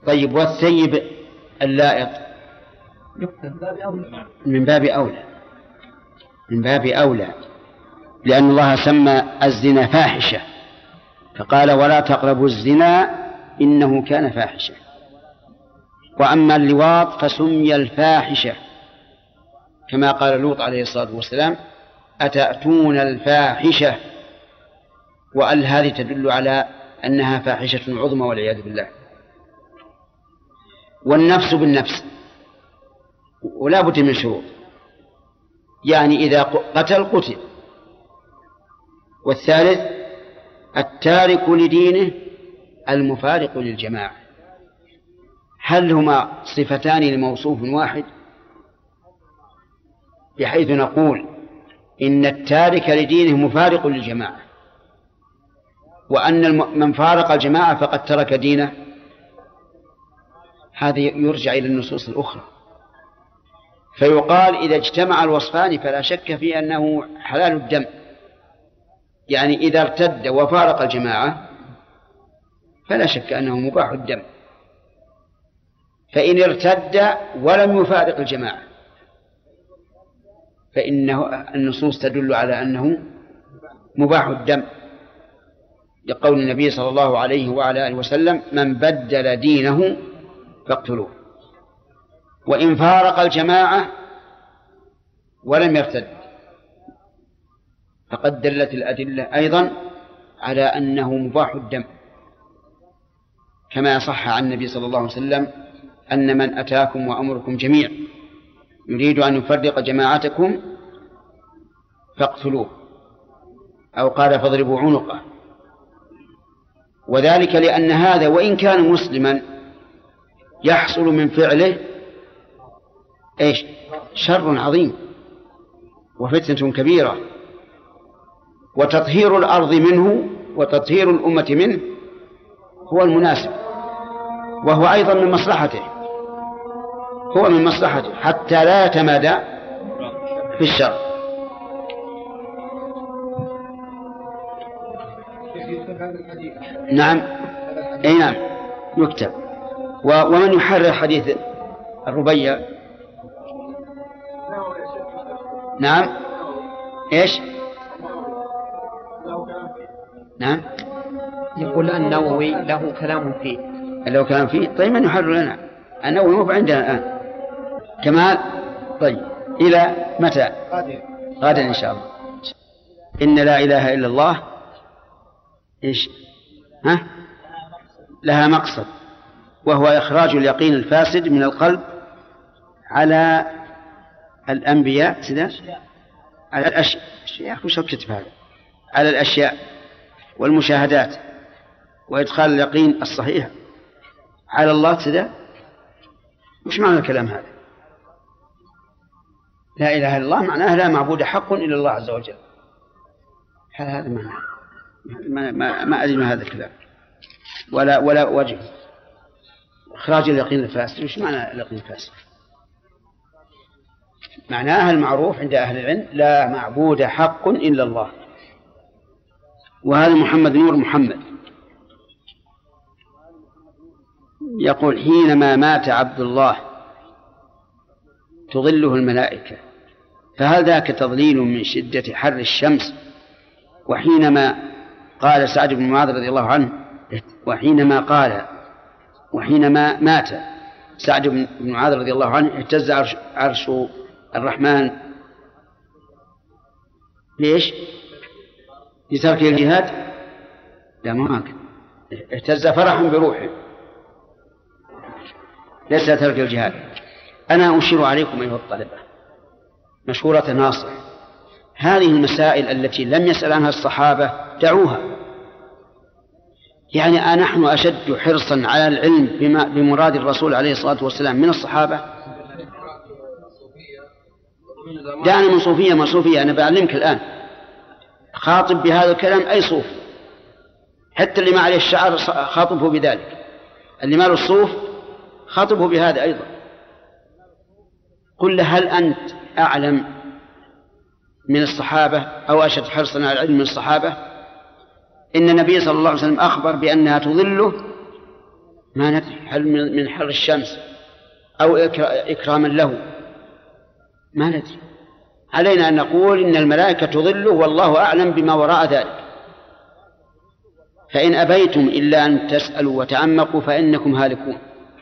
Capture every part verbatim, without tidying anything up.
طيب والثيب اللائق من باب أولى، من باب أولى، لأن الله سمى الزنا فاحشة فقال ولا تقربوا الزنا إنه كان فاحشة. وأما اللواط فسمي الفاحشة كما قال لوط عليه الصلاة والسلام أتأتون الفاحشة، وأل هذه تدل على أنها فاحشة عظمى والعياذ بالله. والنفس بالنفس ولا بد من شروط، يعني إذا قتل قتل. والثالث التارك لدينه المفارق للجماعة. هل هما صفتان لموصوف واحد؟ بحيث نقول إن التارك لدينه مفارق للجماعة، وأن من فارق الجماعة فقد ترك دينه. هذا يرجع إلى النصوص الأخرى، فيقال إذا اجتمع الوصفان فلا شك في أنه حلال الدم، يعني إذا ارتد وفارق الجماعة فلا شك أنه مباح الدم. فإن ارتد ولم يفارق الجماعة فإنه النصوص تدل على أنه مباح الدم، لقول النبي صلى الله عليه وعلى آله وسلم من بدل دينه فاقتلوه. وإن فارق الجماعة ولم يرتد فقد دلت الأدلة أيضا على أنه مباح الدم، كما صح عن النبي صلى الله عليه وسلم أن من أتاكم وأمركم جميع يريد أن يفرق جماعتكم فاقتلوه، أو قال فاضربوا عنقه. وذلك لأن هذا وإن كان مسلما يحصل من فعله إيش؟ شر عظيم وفتنة كبيرة، وتطهير الأرض منه وتطهير الأمة منه هو المناسب، وهو أيضا من مصلحته، هو من مصلحته حتى لا يتمادى في الشر. نعم أي نعم يكتب. ومن يحرر حديث الربيع؟ نعم إيش؟ نعم يقول النووي له كلام فيه. له كلام فيه؟ طيب من يحرر لنا؟ النووي مو عندنا الآن كمال. طيب إلى متى؟ غدا إن شاء الله. إن لا إله إلا الله إيش؟ ها؟ لها مقصد، وهو إخراج اليقين الفاسد من القلب على الأنبياء سداش على الأشياء يا أخي وش كتب هذا؟ على الأشياء والمشاهدات، وإدخال اليقين الصحيح على الله سدا. وش معنى الكلام هذا؟ لا إله إلا الله معناه لا معبود حق إلا الله عز وجل. هذا معنى ما, ما, ما أدري ما هذا الكلام ولا ولا وجه. إخراج اليقين الفاسد، وش معنى اليقين الفاسد؟ معناها المعروف عند أهل العلم لا معبود حق إلا الله. وهذا محمد نور محمد يقول حينما مات عبد الله تظله الملائكة، فهل ذاك تضليل من شدة حر الشمس؟ وحينما قال سعد بن معاذ رضي الله عنه وحينما قال وحينما مات سعد بن معاذ رضي الله عنه اهتز عرش, عرش الرحمن ليش؟ لترك الجهاد؟ لا ما هكذا، اهتز فرحا بروحه ليس ترك الجهاد. أنا أشير عليكم أيها الطلبة مشهورة ناصر، هذه المسائل التي لم يسأل عنها الصحابة دعوها. يعني نحن أشد حرصا على العلم بما بمراد الرسول عليه الصلاة والسلام من الصحابة. دعنا من صوفية ما صوفية، أنا بعلمك الآن خاطب بهذا الكلام أي صوف، حتى اللي ما عليه الشعر خاطبه بذلك، اللي ما له الصوف خاطبه بهذا أيضا. قل له هل أنت أعلم من الصحابة أو أشد حرصا على العلم من الصحابة؟ إن النبي صلى الله عليه وسلم أخبر بأنها تظله ما ندري هل من حر الشمس أو إكراما له، ما ندري. علينا أن نقول إن الملائكة تظله والله أعلم بما وراء ذلك. فإن أبيتم إلا أن تسألوا وتعمقوا فإنكم هالكون.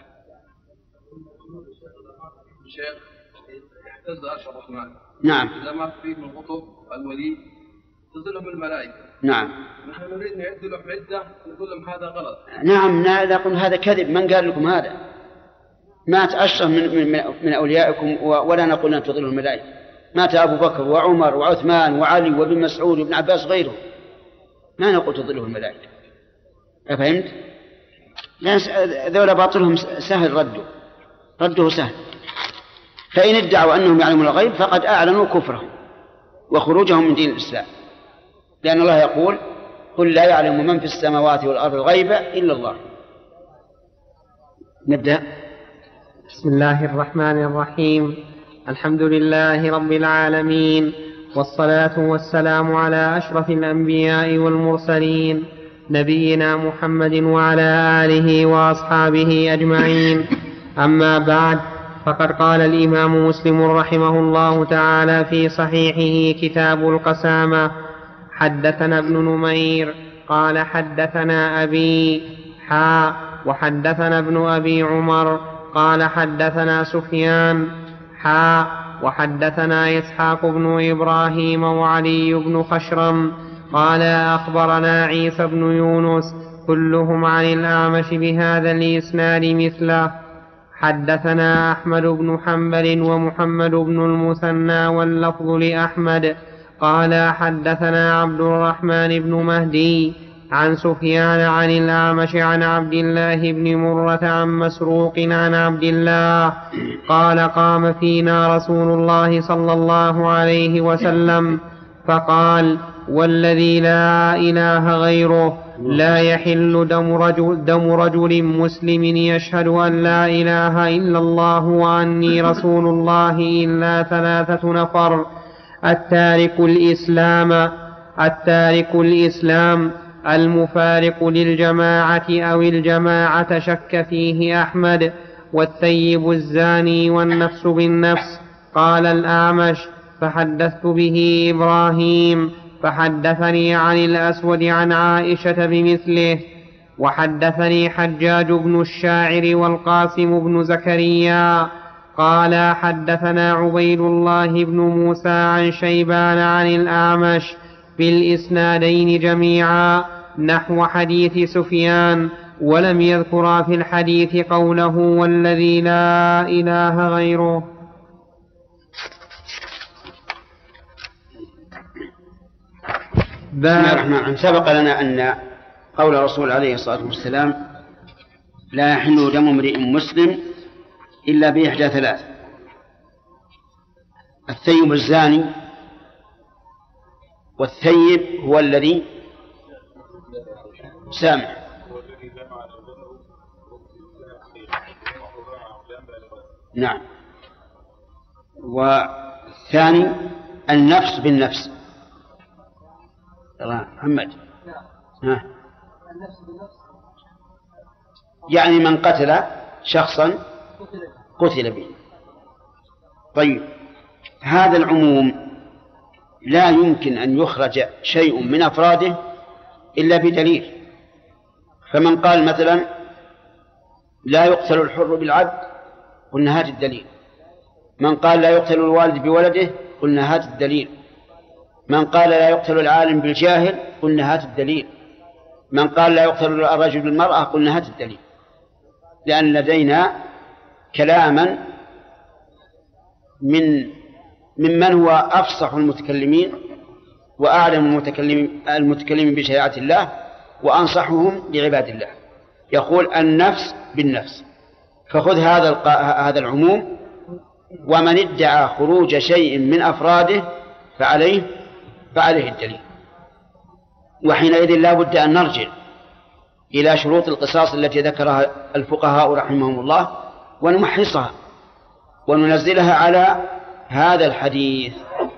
شيخ اهتز عرش الرحمن. نعم. لما فيه من القطب الولي تظلهم الملائكة. نعم. نحن نريد نعد لهم عدة نقول لهم هذا غلط. نعم نقول هذا كذب، من قال لكم هذا؟ مات أشرف من, من, من أوليائكم ولا نقول أن تظلوا الملائكة. مات أبو بكر وعمر وعثمان وعلي وابن مسعود وابن عباس غيره، ما نقول تظلوا الملائكة. أفهمت؟ ذولا باطلهم سهل رده رده سهل. فإن ادعوا أنهم يعلمون الغيب فقد أعلنوا كفرهم وخروجهم من دين الإسلام، لأن الله يقول قل لا يعلم من في السماوات والأرض الغيب إلا الله. نبدأ. بسم الله الرحمن الرحيم. الحمد لله رب العالمين، والصلاة والسلام على أشرف الأنبياء والمرسلين نبينا محمد وعلى آله وأصحابه أجمعين. أما بعد، فقد قال الإمام مسلم رحمه الله تعالى في صحيحه كتاب القسامة: حدثنا ابن نمير قال حدثنا أبي حا وحدثنا ابن أبي عمر قال حدثنا سفيان حا وحدثنا إسحاق بن إبراهيم وعلي بن خشرم قال أخبرنا عيسى بن يونس كلهم عن الأعمش بهذا الإسناد مثله. حدثنا أحمد بن حنبل ومحمد بن المثنى واللفظ لأحمد قال حدثنا عبد الرحمن بن مهدي عن سفيان عن الأعمش عن عبد الله بن مرة عن مسروق عن عبد الله قال قام فينا رسول الله صلى الله عليه وسلم فقال: والذي لا إله غيره لا يحل دم رجل, دم رجل مسلم يشهد أن لا إله إلا الله وأني رسول الله إلا ثلاثة نفر: التارك الإسلام التارك الإسلام المفارق للجماعة أو الجماعة شك فيه أحمد، والثيب الزاني والنفس بالنفس. قال الأعمش: فحدثت به إبراهيم فحدثني عن الأسود عن عائشة بمثله. وحدثني حجاج بن الشاعر والقاسم بن زكريا قال حدثنا عبيد الله بن موسى عن شيبان عن الأعمش بالإسنادين جميعا نحو حديث سفيان، ولم يذكر في الحديث قوله والذي لا إله غيره. بسم الله الرحمن الرحيم. سبق لنا أن قول الرسول عليه الصلاة والسلام: لا يحل دم امرئ مسلم إلا بإحدى ثلاث: الثيب الزاني، والثيب هو الذي سامع، نعم، والثاني النفس بالنفس. محمد ها. يعني من قتل شخصا قتل به. طيب، هذا العموم لا يمكن أن يخرج شيء من أفراده إلا بدليل. فمن قال مثلا لا يقتل الحر بالعبد، قلنا هات الدليل. من قال لا يقتل الوالد بولده، قلنا هات الدليل. من قال لا يقتل العالم بالجاهل، قلنا هات الدليل. من قال لا يقتل الرجل بالمرأة، قلنا هات الدليل. لأن لدينا كلاما من ممن هو أفصح المتكلمين وأعلم المتكلمين, المتكلمين بشريعة الله وأنصحهم لعباد الله، يقول النفس بالنفس. فخذ هذا هذا العموم، ومن ادعى خروج شيء من أفراده فعليه فعليه الدليل. وحينئذ لا بد أن نرجع إلى شروط القصاص التي ذكرها الفقهاء رحمهم الله ونمحصها وننزلها على هذا الحديث،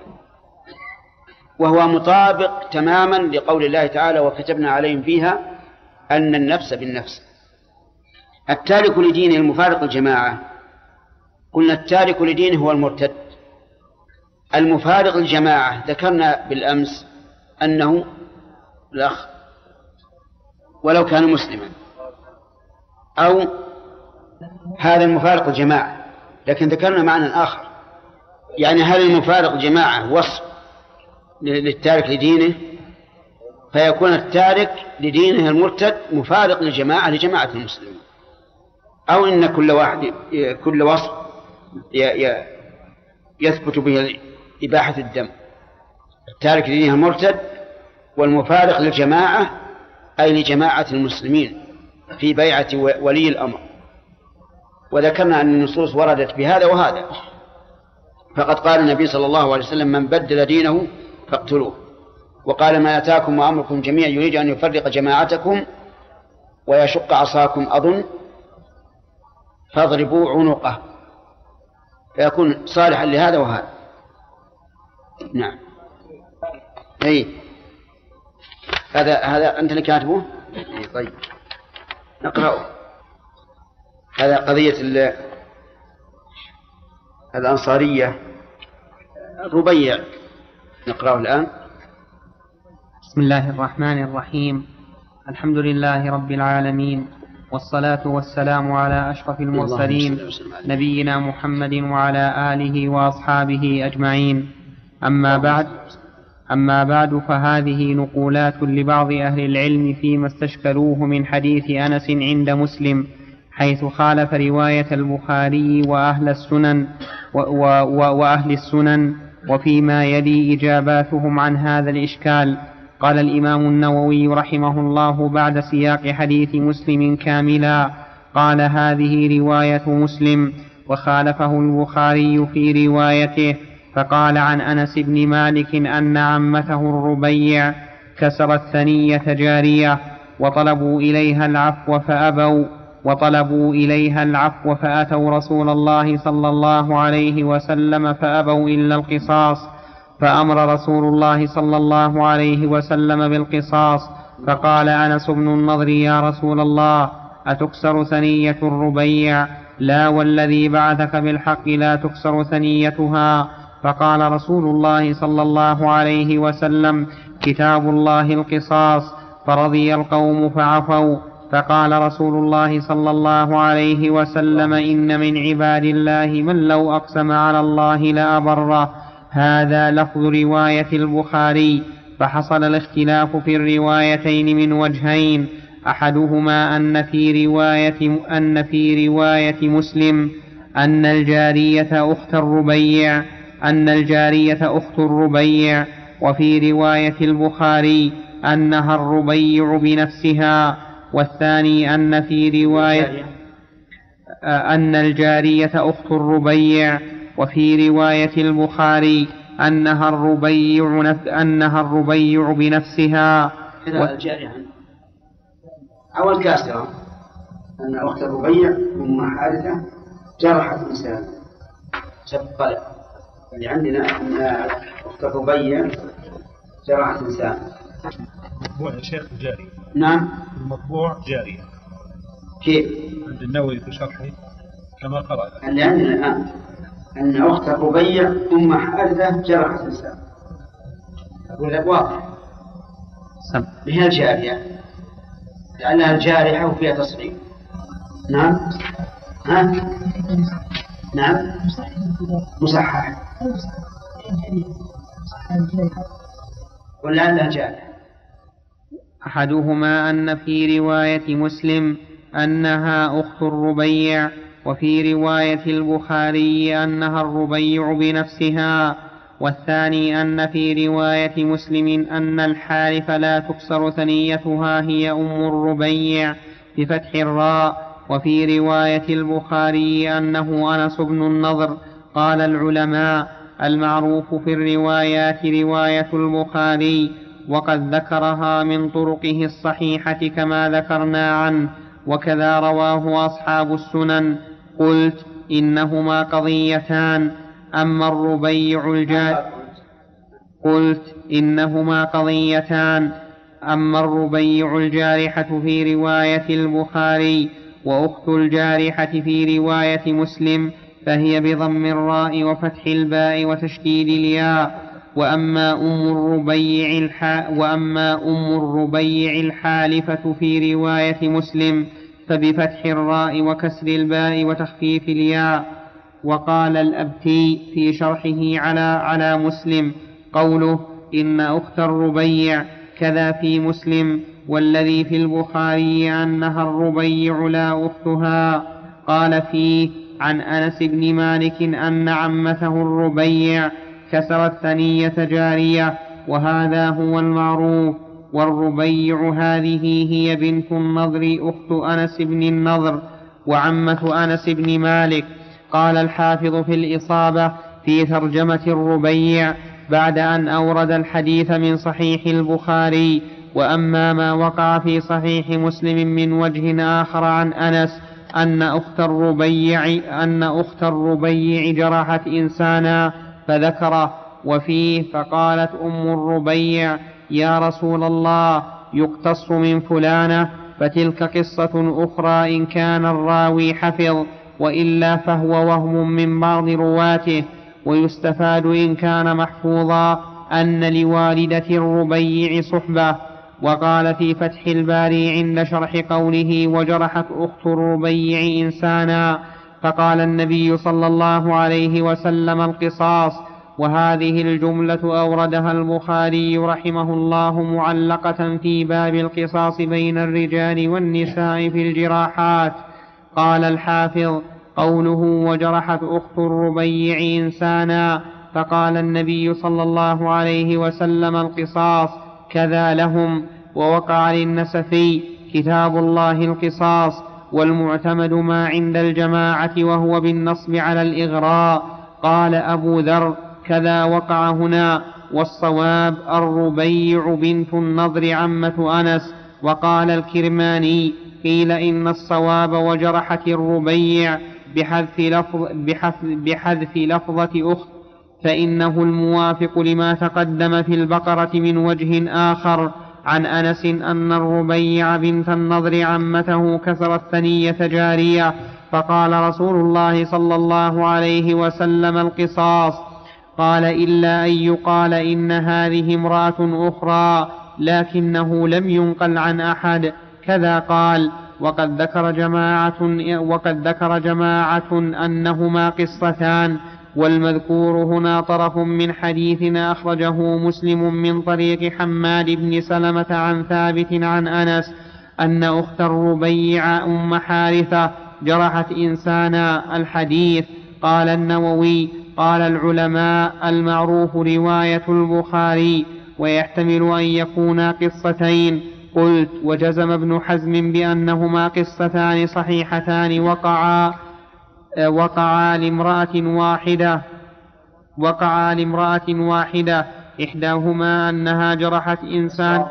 وهو مطابق تماما لقول الله تعالى: وكتبنا عليهم فيها أن النفس بالنفس. التارك لدينه المفارق الجماعة، قلنا التارك لدينه هو المرتد. المفارق الجماعة ذكرنا بالأمس أنه الأخ ولو كان مسلما، أو هذا المفارق الجماعة، لكن ذكرنا معنى آخر، يعني هل المفارق الجماعة وصف للتارك لدينه، فيكون التارك لدينه المرتد مفارق للجماعة لجماعة المسلمين، أو إن كل واحد كل وصف يثبت به إباحة الدم. التارك لدينه المرتد والمفارق للجماعة أي لجماعة المسلمين في بيعة ولي الأمر. وذكرنا أن النصوص وردت بهذا وهذا، فقد قال النبي صلى الله عليه وسلم من بدل دينه فاقتلوه، وقال ما أتاكم وأمركم جميعا يريد أن يفرق جماعتكم ويشق عصاكم أظن فاضربوا عنقه، فيكون صالحا لهذا وهذا. نعم. أي هذا هذا أنت اللي كاتبه؟ طيب نقرأه. هذا قضية الأنصارية الربيع، نقرأه الآن. بسم الله الرحمن الرحيم. الحمد لله رب العالمين، والصلاة والسلام على أشرف المرسلين نبينا محمد وعلى آله وأصحابه أجمعين. أما بعد أما بعد فهذه نقولات لبعض أهل العلم فيما استشكلوه من حديث أنس عند مسلم، حيث خالف رواية البخاري وأهل السنن و و و وأهل السنن، وفيما يلي إجاباتهم عن هذا الإشكال. قال الإمام النووي رحمه الله بعد سياق حديث مسلم كاملا، قال هذه رواية مسلم، وخالفه البخاري في روايته، فقال عن أنس بن مالك أن عمته الربيع كسرت ثنية جارية وطلبوا إليها العفو فأبوا وطلبوا إليها العفو فأتوا رسول الله صلى الله عليه وسلم فأبوا إلا القصاص، فأمر رسول الله صلى الله عليه وسلم بالقصاص، فقال أنس بن النضر يا رسول الله أتكسر ثنية الربيع؟ لا والذي بعثك بالحق لا تكسر ثنيتها. فقال رسول الله صلى الله عليه وسلم كتاب الله القصاص، فرضي القوم فعفوا. فقال رسول الله صلى الله عليه وسلم إن من عباد الله من لو أقسم على الله لأبره. هذا لفظ رواية البخاري، فحصل الاختلاف في الروايتين من وجهين، أحدهما أن في رواية, أن في رواية مسلم أن الجارية أخت الربيع أن الجارية أخت الربيع وفي رواية البخاري أنها الربيع بنفسها، والثاني أن في رواية أن الجارية أخت الربيع وفي رواية البخاري أنها الربيع نف... أنها الربيع بنفسها. و... الجارية أو الكاسرة أن أخت الربيع أم حارثة جرحت إنسان سبقلة، اللي عندنا أن أخت الربيع جرحت إنسان. المطبوع يا شيخ جارية. نعم المطبوع جارية. كيف؟ عند النووي في شرحه كما قرأ. اللي عندنا الآن أن أخت الربيع أم حارثة جرحت إنسان، أقول لك واضح هي الجارية لأنها الجارحة وفيها تصريف. نعم ها؟ نعم مصحح ولا أنها جارحة. أحدهما أن في رواية مسلم أنها أخت الربيع، وفي رواية البخاري أنها الربيع بنفسها، والثاني أن في رواية مسلم أن الحارث لا تكسر ثنيتها هي أم الربيع بفتح الراء، وفي رواية البخاري أنه أنس بن النضر. قال العلماء المعروف في الروايات رواية البخاري، وقد ذكرها من طرقه الصحيحة كما ذكرنا عنه، وكذا رواه أصحاب السنن. قلت إنهما قضيتان، أما الربيع الجارحة قلت إنهما قضيتان أما الربيع الجارحة في رواية البخاري وأخت الجارحة في رواية مسلم فهي بضم الراء وفتح الباء وتشديد الياء. وأما أم الربيع الح... وأما أم الربيع الحالفة في رواية مسلم فبفتح الراء وكسر الباء وتخفيف الياء. وقال الأبتي في شرحه على على مسلم قوله إن أخت الربيع كذا في مسلم، والذي في البخاري أنها الربيع لا أختها. قال فيه عن أنس بن مالك أن عمته الربيع كسرت ثنية جارية، وهذا هو المعروف. والربيع هذه هي بنت النضر أخت أنس بن النضر وعمة أنس بن مالك. قال الحافظ في الإصابة في ترجمة الربيع بعد أن أورد الحديث من صحيح البخاري: وأما ما وقع في صحيح مسلم من وجه آخر عن أنس أن أخت الربيع أن أخت الربيع جرحت إنسانا فذكره، وفيه فقالت أم الربيع: يا رسول الله، يقتص من فلانة، فتلك قصة أخرى إن كان الراوي حفظ، وإلا فهو وهم من بعض رواته. ويستفاد إن كان محفوظا أن لوالدة الربيع صحبة. وقال في فتح الباري عند شرح قوله وجرحت أخت الربيع إنسانا، فقال النبي صلى الله عليه وسلم: القصاص. وهذه الجملة أوردها البخاري رحمه الله معلقة في باب القصاص بين الرجال والنساء في الجراحات. قال الحافظ: قوله وجرحت أخت الربيع إنسانا، فقال النبي صلى الله عليه وسلم: القصاص كذا لهم. ووقع للنسفي: كتاب الله القصاص، والمعتمد ما عند الجماعة وهو بالنصب على الإغراء. قال أبو ذر: كذا وقع هنا، والصواب الربيع بنت النضر عمة أنس. وقال الكرماني: قيل إن الصواب وجرحت الربيع بحذف, لفظ بحذف, بحذف لفظة أخت، فإنه الموافق لما تقدم في البقرة من وجه آخر عن أنس أن الربيع بنت النضر عمته كسرت ثنية جارية، فقال رسول الله صلى الله عليه وسلم: القصاص. قال: إلا أن يقال إن هذه امرأة أخرى، لكنه لم ينقل عن أحد. كذا قال. وقد ذكر جماعة وقد ذكر جماعة أنهما قصتان، والمذكور هنا طرف من حديث أخرجه مسلم من طريق حماد بن سلمة عن ثابت عن أنس أن أخت الربيع أم حارثة جرحت إنسانا. الحديث. قال النووي: قال العلماء: المعروف رواية البخاري، ويحتمل أن يكونا قصتين. قلت: وجزم ابن حزم بأنهما قصتان صحيحتان وقعا وقعا لامرأة واحدة وقعا لامرأة واحدة إحداهما أنها جرحت إنسان.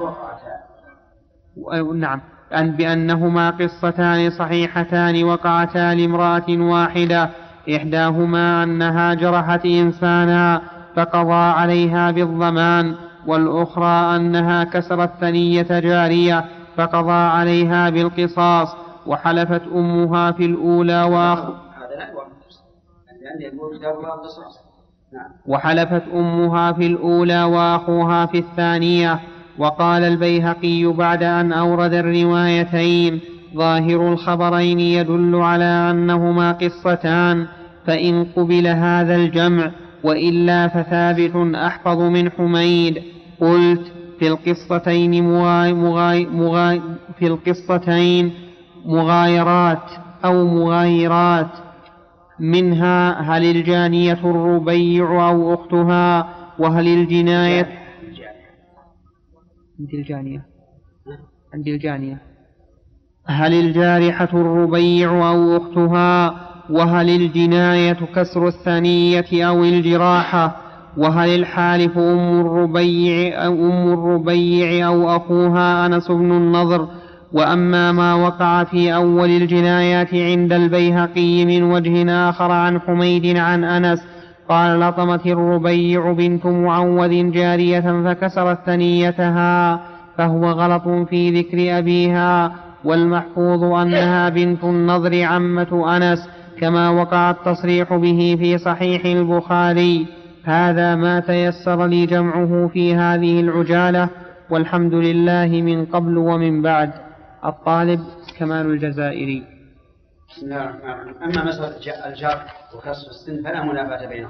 نعم، أن بأنهما قصتان صحيحتان وقعتا لامرأة واحدة إحداهما أنها جرحت إنسانا فقضى عليها بالضمان، والأخرى أنها كسرت ثنية جارية فقضى عليها بالقصاص. وحلفت أمها في الأولى وأخ... وحلفت أمها في الأولى وأخوها في الثانية. وقال البيهقي بعد أن أورد الروايتين: ظاهر الخبرين يدل على أنهما قصتان، فإن قبل هذا الجمع، وإلا فثابت أحفظ من حميد. قلت: في القصتين مغاي مغاي مغاي في القصتين مغايرات أو مغايرات، منها هل الجانية الربيع أو أختها، وهل الجناية عند الجانية عند الجانية هل الجارحة الربيع أو أختها، وهل الجناية كسر الثنية أو الجراحة، وهل الحالف أم الربيع أو أم الربيع أو أخوها أنس بن النضر. وأما ما وقع في أول الجنايات عند البيهقي من وجه آخر عن حميد عن أنس قال: لطمت الربيع بنت معوذ جارية فكسرت ثنيتها، فهو غلط في ذكر أبيها، والمحفوظ أنها بنت النضر عمة أنس، كما وقع التصريح به في صحيح البخاري. هذا ما تيسر لي جمعه في هذه العجالة، والحمد لله من قبل ومن بعد. الطالب كمال الجزائري. بسم الله الرحمن الرحيم. أما مسألة الجر وكسر السن فلا منافاة بينهم،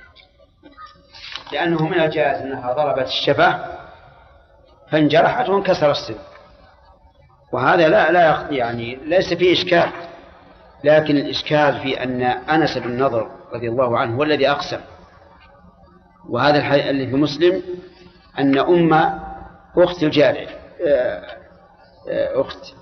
لأنه من الجائز أنها ضربت الشفة فانجرحت وانكسر السن، وهذا لا لا يعني ليس فيه إشكال. لكن الإشكال في أن أنس بن نضر رضي الله عنه هو الذي أقسم، وهذا الحديث اللي في مسلم أن أم أخت الجارية أخت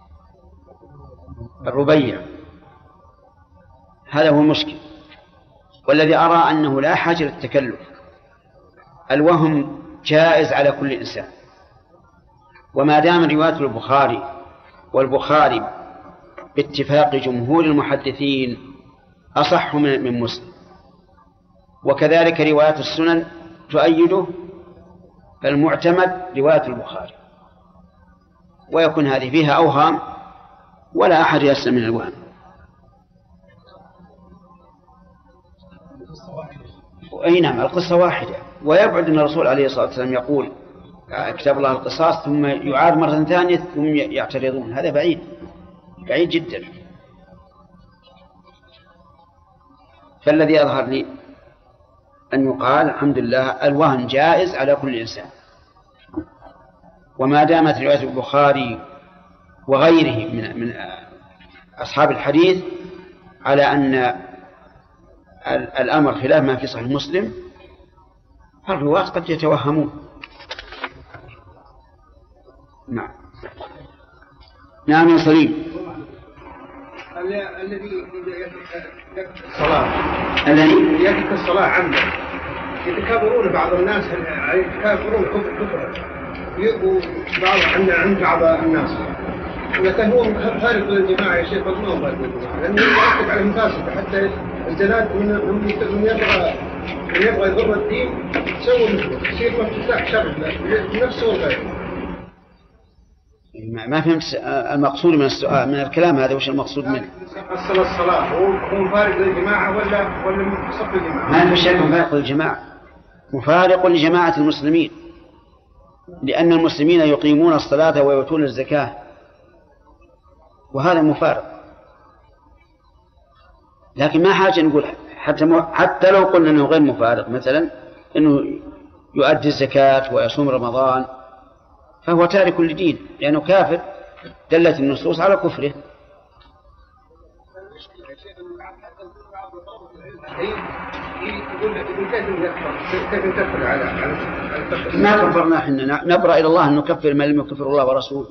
الربيع، هذا هو المشكل. والذي أرى أنه لا حاجة للتكلف، الوهم جائز على كل إنسان، وما دام رواية البخاري والبخاري باتفاق جمهور المحدثين أصح من مسلم، وكذلك رواية السنن تؤيده، فالمعتمد رواية البخاري، ويكون هذه فيها أوهام ولا أحد يسلم من الوهم. أي نعم، القصة واحدة، ويبعد أن الرسول عليه الصلاة والسلام يقول كتاب الله القصاص ثم يعاد مرة ثانية ثم يعترضون، هذا بعيد بعيد جدا. فالذي يظهر لي أن يقال الحمد لله الوهن جائز على كل إنسان، وما دامت رواية البخاري وغيره من من أصحاب الحديث على أن الأمر خلاف ما في صحيح مسلم، فالرواة قد يتوهمون. نعم نعم يا سليم. الذي يترك الصلاة الذي يترك الصلاة عمدا يتكابرون بعض الناس يتكابرون كفر كفر وبعض عند عند بعض الناس، لكن هو خارج الجماعة يا شيخ ما هو خارج الجماعة، لأنه يركز على المفاسد. حتى الزلات من من يبغى من يبغى يضر الدين يسوي مثله، يصير مفتاح شر لنفسه وغيره. ما فهمت المقصود من السؤال من الكلام هذا، وش المقصود منه؟ أصل الصلاة هو هو مفارق للجماعة ولا ولا مصف الجماعة؟ ما في شك مفارق للجماعة، مفارق لجماعة المسلمين، لأن المسلمين يقيمون الصلاة ويؤتون الزكاة، وهذا مفارق. لكن ما حاجة نقول حتى حتى لو قلنا أنه غير مفارق، مثلا أنه يؤدي الزكاة ويصوم رمضان، فهو تارك للدين لأنه كافر، دلت النصوص على كفره. ما كفرنا احنا، نبرأ إلى الله أن نكفر ما لم يكفر الله ورسوله،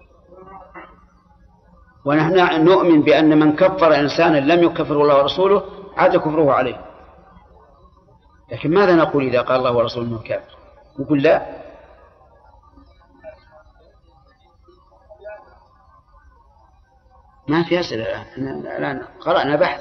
ونحن نؤمن بأن من كفر إنسانا لم يكفر الله ورسوله عاد كفره عليه. لكن ماذا نقول إذا قال الله ورسوله أنه كافر؟ نقول لا، ما في أسئلة الآن، قرأنا بحث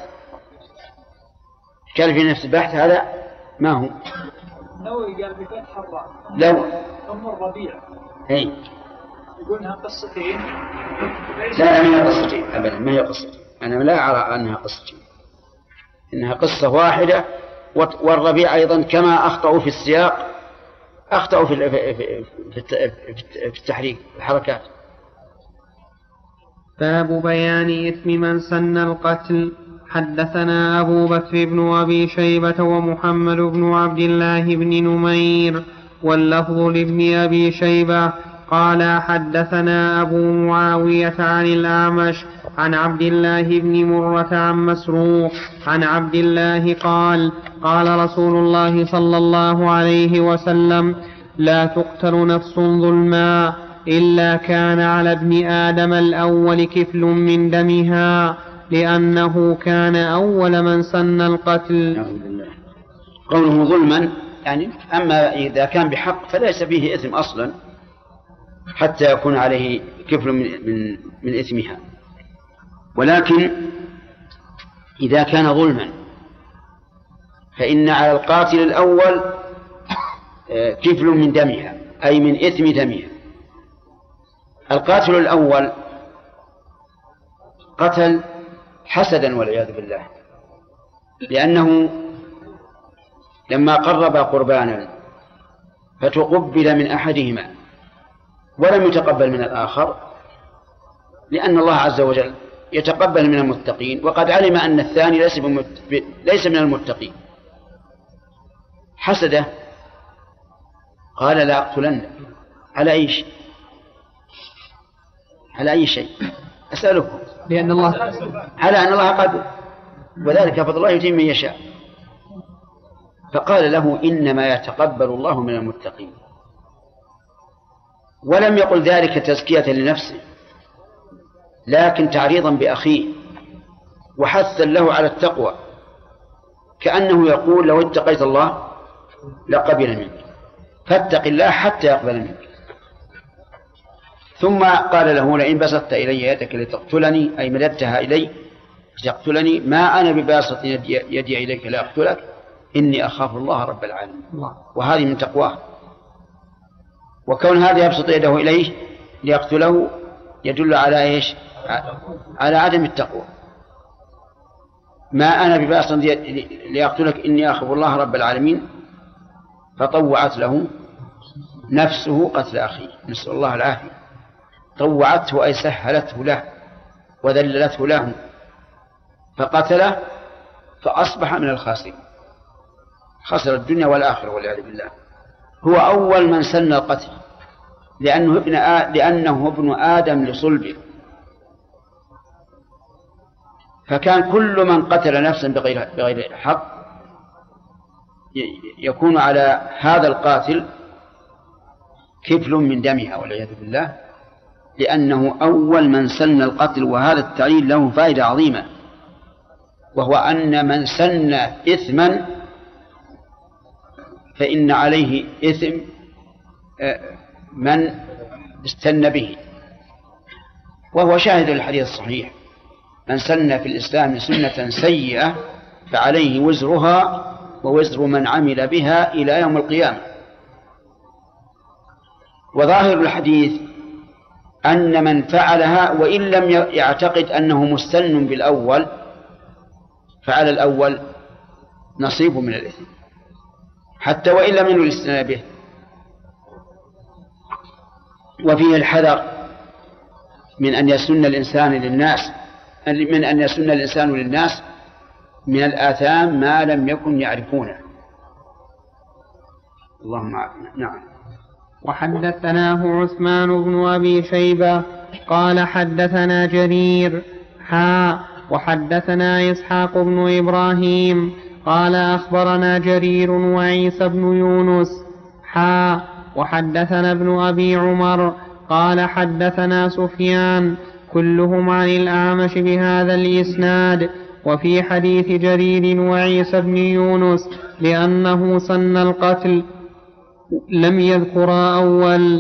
كان في نفس البحث هذا ما هو نووي قال بفتح الراء لو أم الربيع هي يقولها قصتين. لا ما هي قصتين أبدا، ما هي قصتين، أنا لا أرى أنها قصتين، إنها قصة واحدة. والربيع أيضا كما أخطأوا في السياق أخطأوا في في التحريك الحركات. باب بيان إثم من سن القتل. حدثنا أبو بكر بن أبي شيبة ومحمد بن عبد الله بن نمير واللفظ لابن أبي شيبة قال حدثنا أبو معاوية عن الأعمش عن عبد الله بن مرة عن مسروق عن عبد الله قال قال رسول الله صلى الله عليه وسلم لا تقتل نفس ظلما إلا كان على ابن آدم الأول كفل من دمها لأنه كان أول من سن القتل. قوله ظلما يعني أما إذا كان بحق فليس فيه إثم أصلا حتى يكون عليه كفل من, من, من إثمها، ولكن إذا كان ظلما فإن على القاتل الأول كفل من دمها أي من إثم دمها. القاتل الأول قتل حسدا والعياذ بالله، لأنه لما قرب قربانا فتقبل من أحدهما ولم يتقبل من الآخر، لأن الله عز وجل يتقبل من المتقين، وقد علم أن الثاني ليس من المتقين، حسده قال لا أقتلنك. على أي شيء؟ على أي شيء أسألكم؟ لأن الله على أن الله قادر، وذلك فضل الله يتم من يشاء. فقال له إنما يتقبل الله من المتقين، ولم يقل ذلك تزكية لنفسه، لكن تعريضا بأخيه وحثا له على التقوى، كأنه يقول لو اتقيت الله لقبل منك، فاتق الله حتى يقبل منك. ثم قال له لئن بسطت إلي يدك لتقتلني، أي مددتها إلي لتقتلني، ما أنا بباسط يدي إليك لأقتلك، إني أخاف الله رب العالمين. وهذه من تقواه. وكون هذا يبسط يده إليه ليقتله يدل على إيش؟ على عدم التقوى. ما أنا بباسط ليقتلك إني أخاف الله رب العالمين، فطوعت له نفسه قتل أخيه، نسأل الله العافية. طوعته أي سهلته له وذللته له، فقتله فأصبح من الخاسرين، خسر الدنيا والآخرة والعياذ بالله. هو أول من سن القتل، لأنه ابن آ... لأنه ابن آدم لصلبه، فكان كل من قتل نفسا بغير, بغير حق يكون على هذا القاتل كفل من دمها والعياذ بالله، لأنه أول من سن القتل. وهذا التعليل له فائدة عظيمة، وهو أن من سن إثما فإن عليه إثم من استن به، وهو شاهد الحديث الصحيح: من سن في الإسلام سنة سيئة فعليه وزرها ووزر من عمل بها إلى يوم القيامة. وظاهر الحديث أن من فعلها وإن لم يعتقد أنه مستن بالأول، فعل الأول نصيب من الإثم حتى وإن لم ينوي الاستنان به. وفيه الحذر من أن يسن الإنسان للناس من أن يسن الإنسان للناس من الآثام ما لم يكن يعرفونه. اللهم عافنا. نعم. وحدثناه عثمان بن أبي شيبة قال حدثنا جرير حا وحدثنا إسحاق بن إبراهيم قال أخبرنا جرير وعيسى بن يونس حا وحدثنا ابن أبي عمر قال حدثنا سفيان كلهم عن الأعمش بهذا الإسناد. وفي حديث جرير وعيسى بن يونس لأنه سن القتل لم يذكر أول.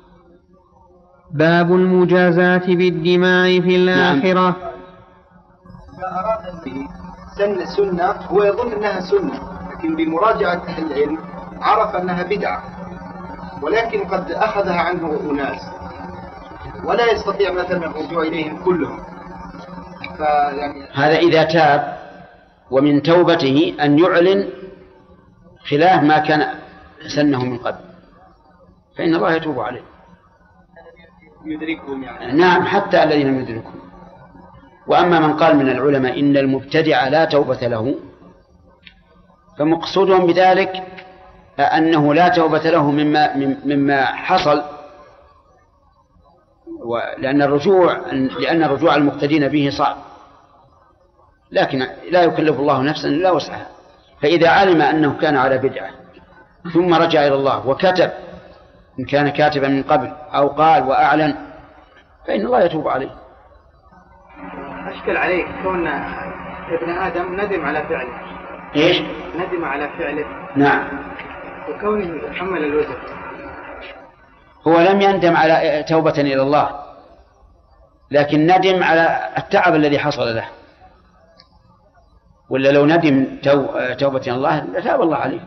باب المجازاة بالدماء في الآخرة. إذا أراد به سن سنة هو يظن أنها سنة، لكن بمراجعة أهل العلم عرف أنها بدعة، ولكن قد أخذها عنه أناس ولا يستطيع مثلا الرجوع إليهم كلهم. فيعني هذا إذا تاب، ومن توبته أن يعلن خلاف ما كان سنه من قبل، فإن الله يتوب عليه. يدركهم يعني. نعم، حتى الذين لم يدركهم. وأما من قال من العلماء إن المبتدع لا توبة له، فمقصودهم بذلك أنه لا توبة له مما, مما حصل، لأن الرجوع لأن الرجوع المقتدين به صعب، لكن لا يكلف الله نفسا إلا وسعها. فإذا علم أنه كان على بدعة ثم رجع إلى الله وكتب، إن كان كاتبا من قبل أو قال وأعلن، فإن الله يتوب عليه. أشكل عليك كون ابن آدم ندم على فعله. إيش؟ ندم على فعله. نعم. وكونه حمل الوزر. هو لم يندم على توبة إلى الله، لكن ندم على التعب الذي حصل له. ولا لو ندم توبة إلى الله لتاب الله عليه،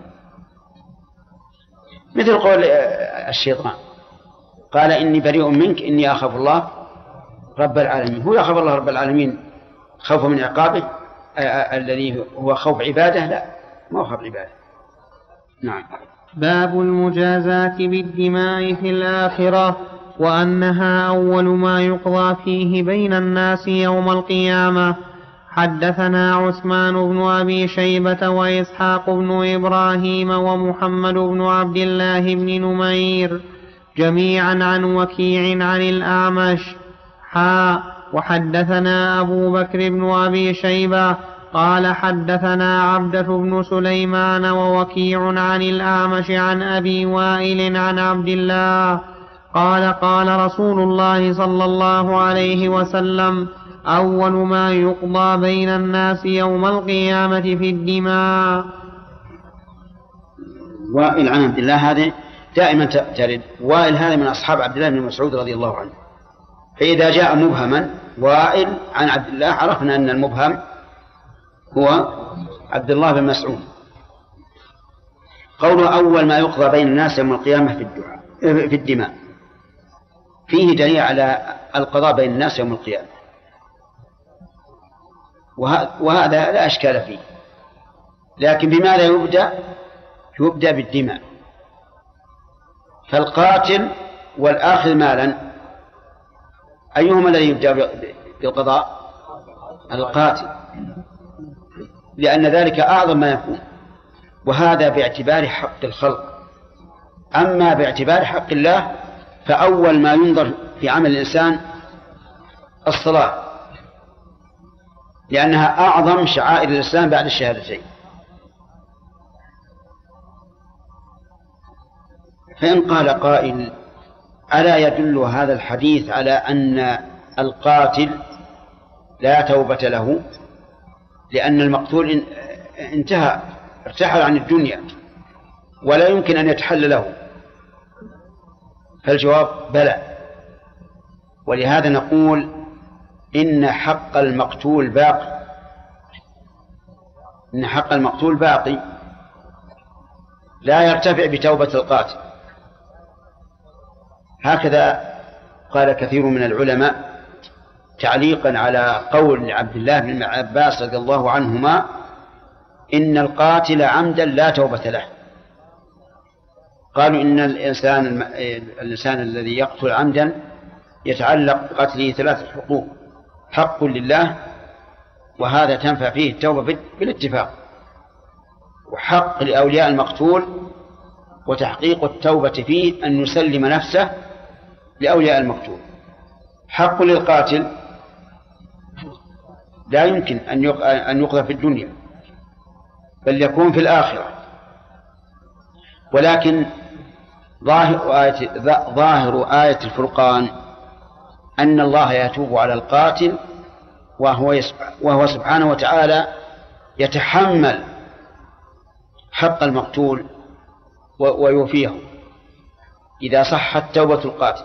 مثل قول الشيطان: قال إني بريء منك إني أخاف الله رب العالمين. هو يخاف الله رب العالمين خوفا من عقابه الذي هو خوف عباده؟ لا، ما هو خوف عباده. نعم. باب المجازاة بالدماء في الآخرة، وأنها أول ما يقضى فيه بين الناس يوم القيامة. حدثنا عثمان بن أبي شيبة وإسحاق بن إبراهيم ومحمد بن عبد الله بن نمير جميعا عن وكيع عن الأعمش حا وحدثنا أبو بكر بن أبي شيبة قال حدثنا عبدة بن سليمان ووكيع عن الأعمش عن أبي وائل عن عبد الله قال قال رسول الله صلى الله عليه وسلم أول ما يقضى بين الناس يوم القيامة في الدماء. وائل عن عبد الله هذه دائما ترد. وائل هذا من أصحاب عبد الله بن مسعود رضي الله عنه، فإذا جاء مبهما وائل عن عبد الله عرفنا أن المبهم هو عبد الله بن مسعود. قوله أول ما يقضى بين الناس يوم القيامة في الدعاء في الدماء فيه دليل على القضاء بين الناس يوم القيامة، وهذا لا أشكال فيه. لكن بماذا يبدأ؟ يبدأ بالدماء. فالقاتل والآخذ مالا أيهما الذي يبدأ بالقضاء؟ القاتل، لأن ذلك أعظم ما يكون، وهذا باعتبار حق الخلق. أما باعتبار حق الله فأول ما ينظر في عمل الإنسان الصلاة، لأنها أعظم شعائر الإسلام بعد الشهادتين. فإن قال قائل ألا يدل هذا الحديث على أن القاتل لا توبة له لأن المقتول انتهى ارتحل عن الدنيا ولا يمكن أن يتحل له؟ فالجواب بلى، ولهذا نقول إن حق المقتول باقي، إن حق المقتول باقي لا يرتفع بتوبة القاتل. هكذا قال كثير من العلماء تعليقا على قول عبد الله بن عباس رضي الله عنهما إن القاتل عمدا لا توبة له. قالوا إن الإنسان, الإنسان الذي يقتل عمدا يتعلق بقتله ثلاثة حقوق: حق لله وهذا تنفع فيه التوبة بالاتفاق، وحق لأولياء المقتول وتحقيق التوبة فيه أن يسلم نفسه لأولياء المقتول. حق للقاتل لا يمكن أن يقضى في الدنيا بل يكون في الآخرة، ولكن ظاهر آية, ظاهر آية الفرقان أن الله يتوب على القاتل وهو, وهو سبحانه وتعالى يتحمل حق المقتول ويوفيه إذا صحت توبة القاتل،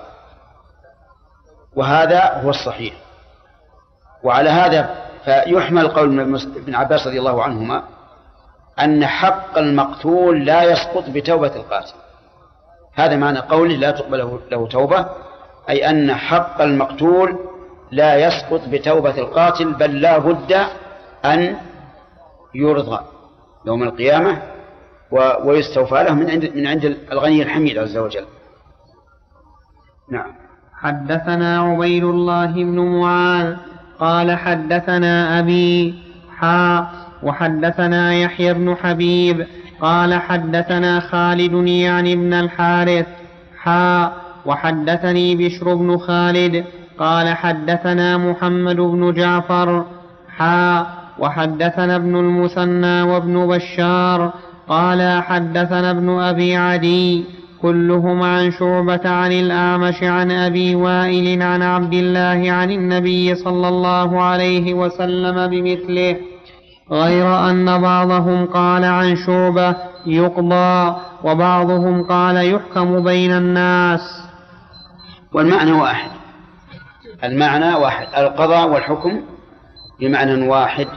وهذا هو الصحيح. وعلى هذا فيحمل قول ابن عباس رضي الله عنهما أن حق المقتول لا يسقط بتوبة القاتل. هذا معنى قوله لا تقبل له توبة، أي أن حق المقتول لا يسقط بتوبة القاتل، بل لا بد أن يرضى يوم القيامة ويستوفى له من عند من عند الغني الحميد عز وجل. نعم. حدثنا عبيد الله بن معاذ قال حدثنا أبي حا وحدثنا يحيى بن حبيب قال حدثنا خالد يعني ابن الحارث حا وحدثني بشر بن خالد قال حدثنا محمد بن جعفر حا وحدثنا ابن المثنى وابن بشار قال حدثنا ابن أبي عدي كلهم عن شعبة عن الأعمش عن أبي وائل عن عبد الله عن النبي صلى الله عليه وسلم بمثله، غير أن بعضهم قال عن شعبة يقضى وبعضهم قال يحكم بين الناس. والمعنى واحد، المعنى واحد، القضاء والحكم بمعنى واحد.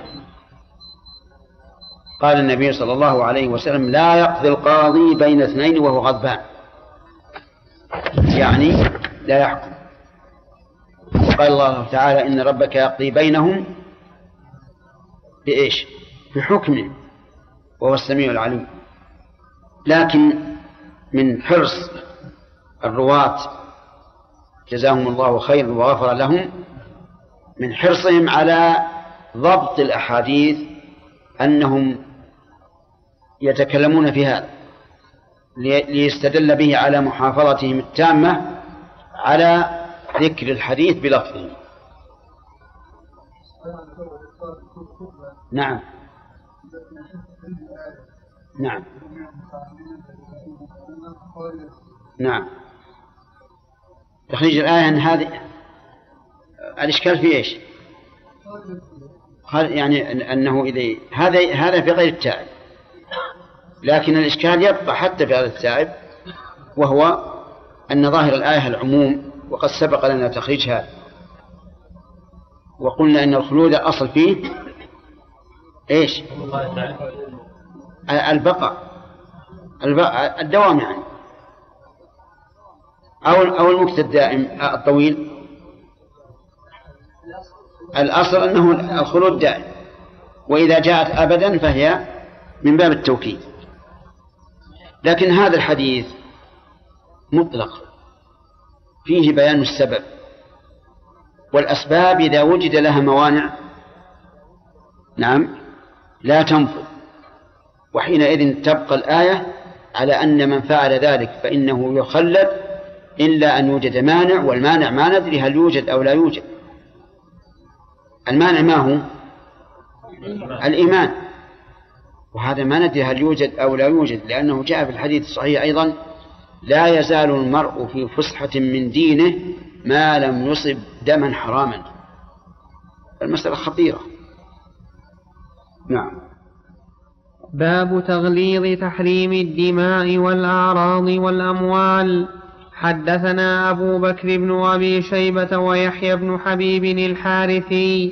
قال النبي صلى الله عليه وسلم لا يقضي القاضي بين اثنين وهو غضبان، يعني لا يحكم. قال الله تعالى إن ربك يقضي بينهم بإيش؟ بحكمه وهو السميع العليم. لكن من حرص الرواة جزاهم الله خير وغفر لهم، من حرصهم على ضبط الأحاديث أنهم يتكلمون في هذا ليستدل به على محافظتهم التامة على ذكر الحديث بلفظه. نعم نعم نعم تخريج الآية أن هذه الإشكال في إيش؟ يعني أنه إذا هذا هذا في غير التائب، لكن الإشكال يبقى حتى في هذا التائب، وهو أن ظاهر الآية العموم، وقد سبق لنا تخريج هذا وقلنا أن الخلود الأصل فيه إيش؟ البقاء الدوام يعني، أو أو المكث الدائم الطويل. الأصل أنه الخلود دائم، وإذا جاءت أبدا فهي من باب التوكيد. لكن هذا الحديث مطلق فيه بيان السبب، والأسباب إذا وجد لها موانع نعم لا تنفذ، وحينئذ تبقى الآية على أن من فعل ذلك فإنه يخلد إلا أن يوجد مانع، والمانع ما ندري هل يوجد أو لا يوجد. المانع ما هو؟ الإيمان، وهذا ما ندري هل يوجد أو لا يوجد، لأنه جاء في الحديث الصحيح أيضا لا يزال المرء في فسحة من دينه ما لم يصب دما حراما. المسألة خطيرة. نعم. باب تغليظ تحريم الدماء والأعراض والأموال. حدثنا أبو بكر بن أبي شيبة ويحيى بن حبيب الحارثي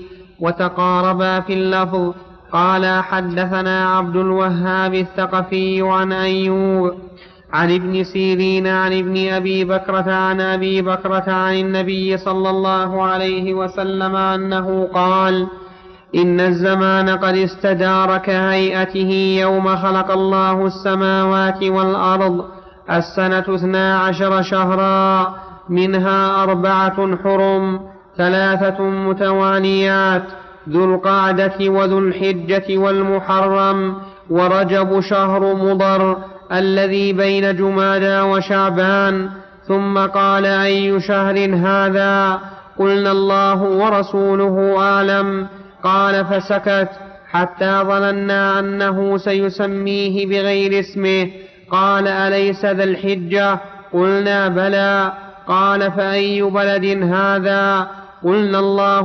وتقاربا في اللفظ. قال حدثنا عبد الوهاب الثقفي عن أيوب عن ابن سيرين عن ابن أبي بكرة عن أبي بكرة عن النبي صلى الله عليه وسلم أنه قال: إن الزمان قد استدار كهيئته يوم خلق الله السماوات والأرض، السنة اثنا عشر شهرا، منها أربعة حرم، ثلاثة متواليات، ذو القعدة وذو الحجة والمحرم، ورجب شهر مضر الذي بين جمادى وشعبان. ثم قال: أي شهر هذا؟ قلنا: الله ورسوله أعلم. قال فسكت حتى ظننا أنه سيسميه بغير اسمه. قال: أليس ذا الحجة؟ قلنا: بلى. قال: فأي بلد هذا؟ قلنا: الله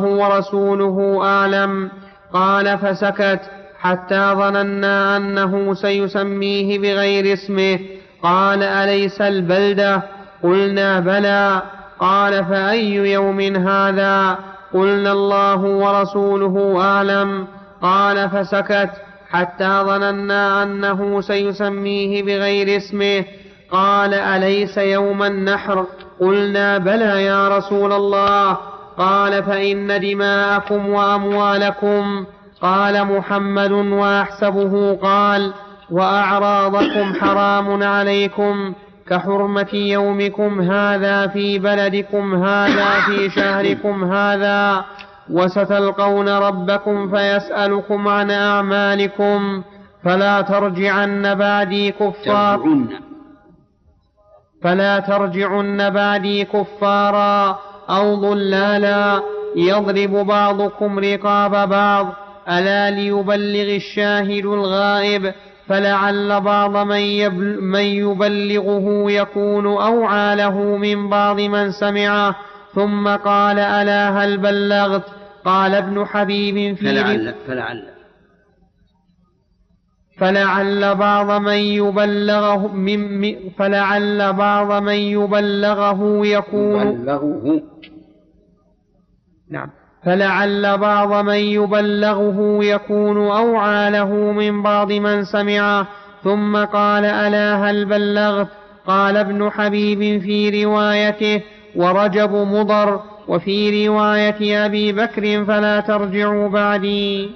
ورسوله أعلم. قال فسكت حتى ظننا أنه سيسميه بغير اسمه. قال: أليس البلدة؟ قلنا: بلى. قال: فأي يوم هذا؟ قلنا: الله ورسوله أعلم. قال فسكت حتى ظننا أنه سيسميه بغير اسمه. قال: أليس يوم النحر؟ قلنا: بلى يا رسول الله. قال: فإن دماءكم وأموالكم. قال محمد وأحسبه قال: وأعراضكم حرام عليكم كحرمة يومكم هذا في بلدكم هذا في شهركم هذا، وستلقون ربكم فيسألكم عن أعمالكم، فلا ترجعن بعدي كفار فلا ترجعن بعدي كفارا أو ضلالا يضرب بعضكم رقاب بعض، ألا ليبلغ الشاهد الغائب، فلعل بعض من, من يبلغه يكون أوعى له من بعض من سمعه. ثم قال: ألا هل بلغت؟ قال ابن حبيب في فلعل, فلعل فلعل بعض من يبلغه من فلعل بعض من يبلغه يكون يبلغه نعم فلعل بعض من يبلغه يكون أوعى له من بعض من سمعه. ثم قال: ألا هل بلغت؟ قال ابن حبيب في روايته: ورجب مضر وفي رواية أبي بكر فلا ترجعوا بعدي.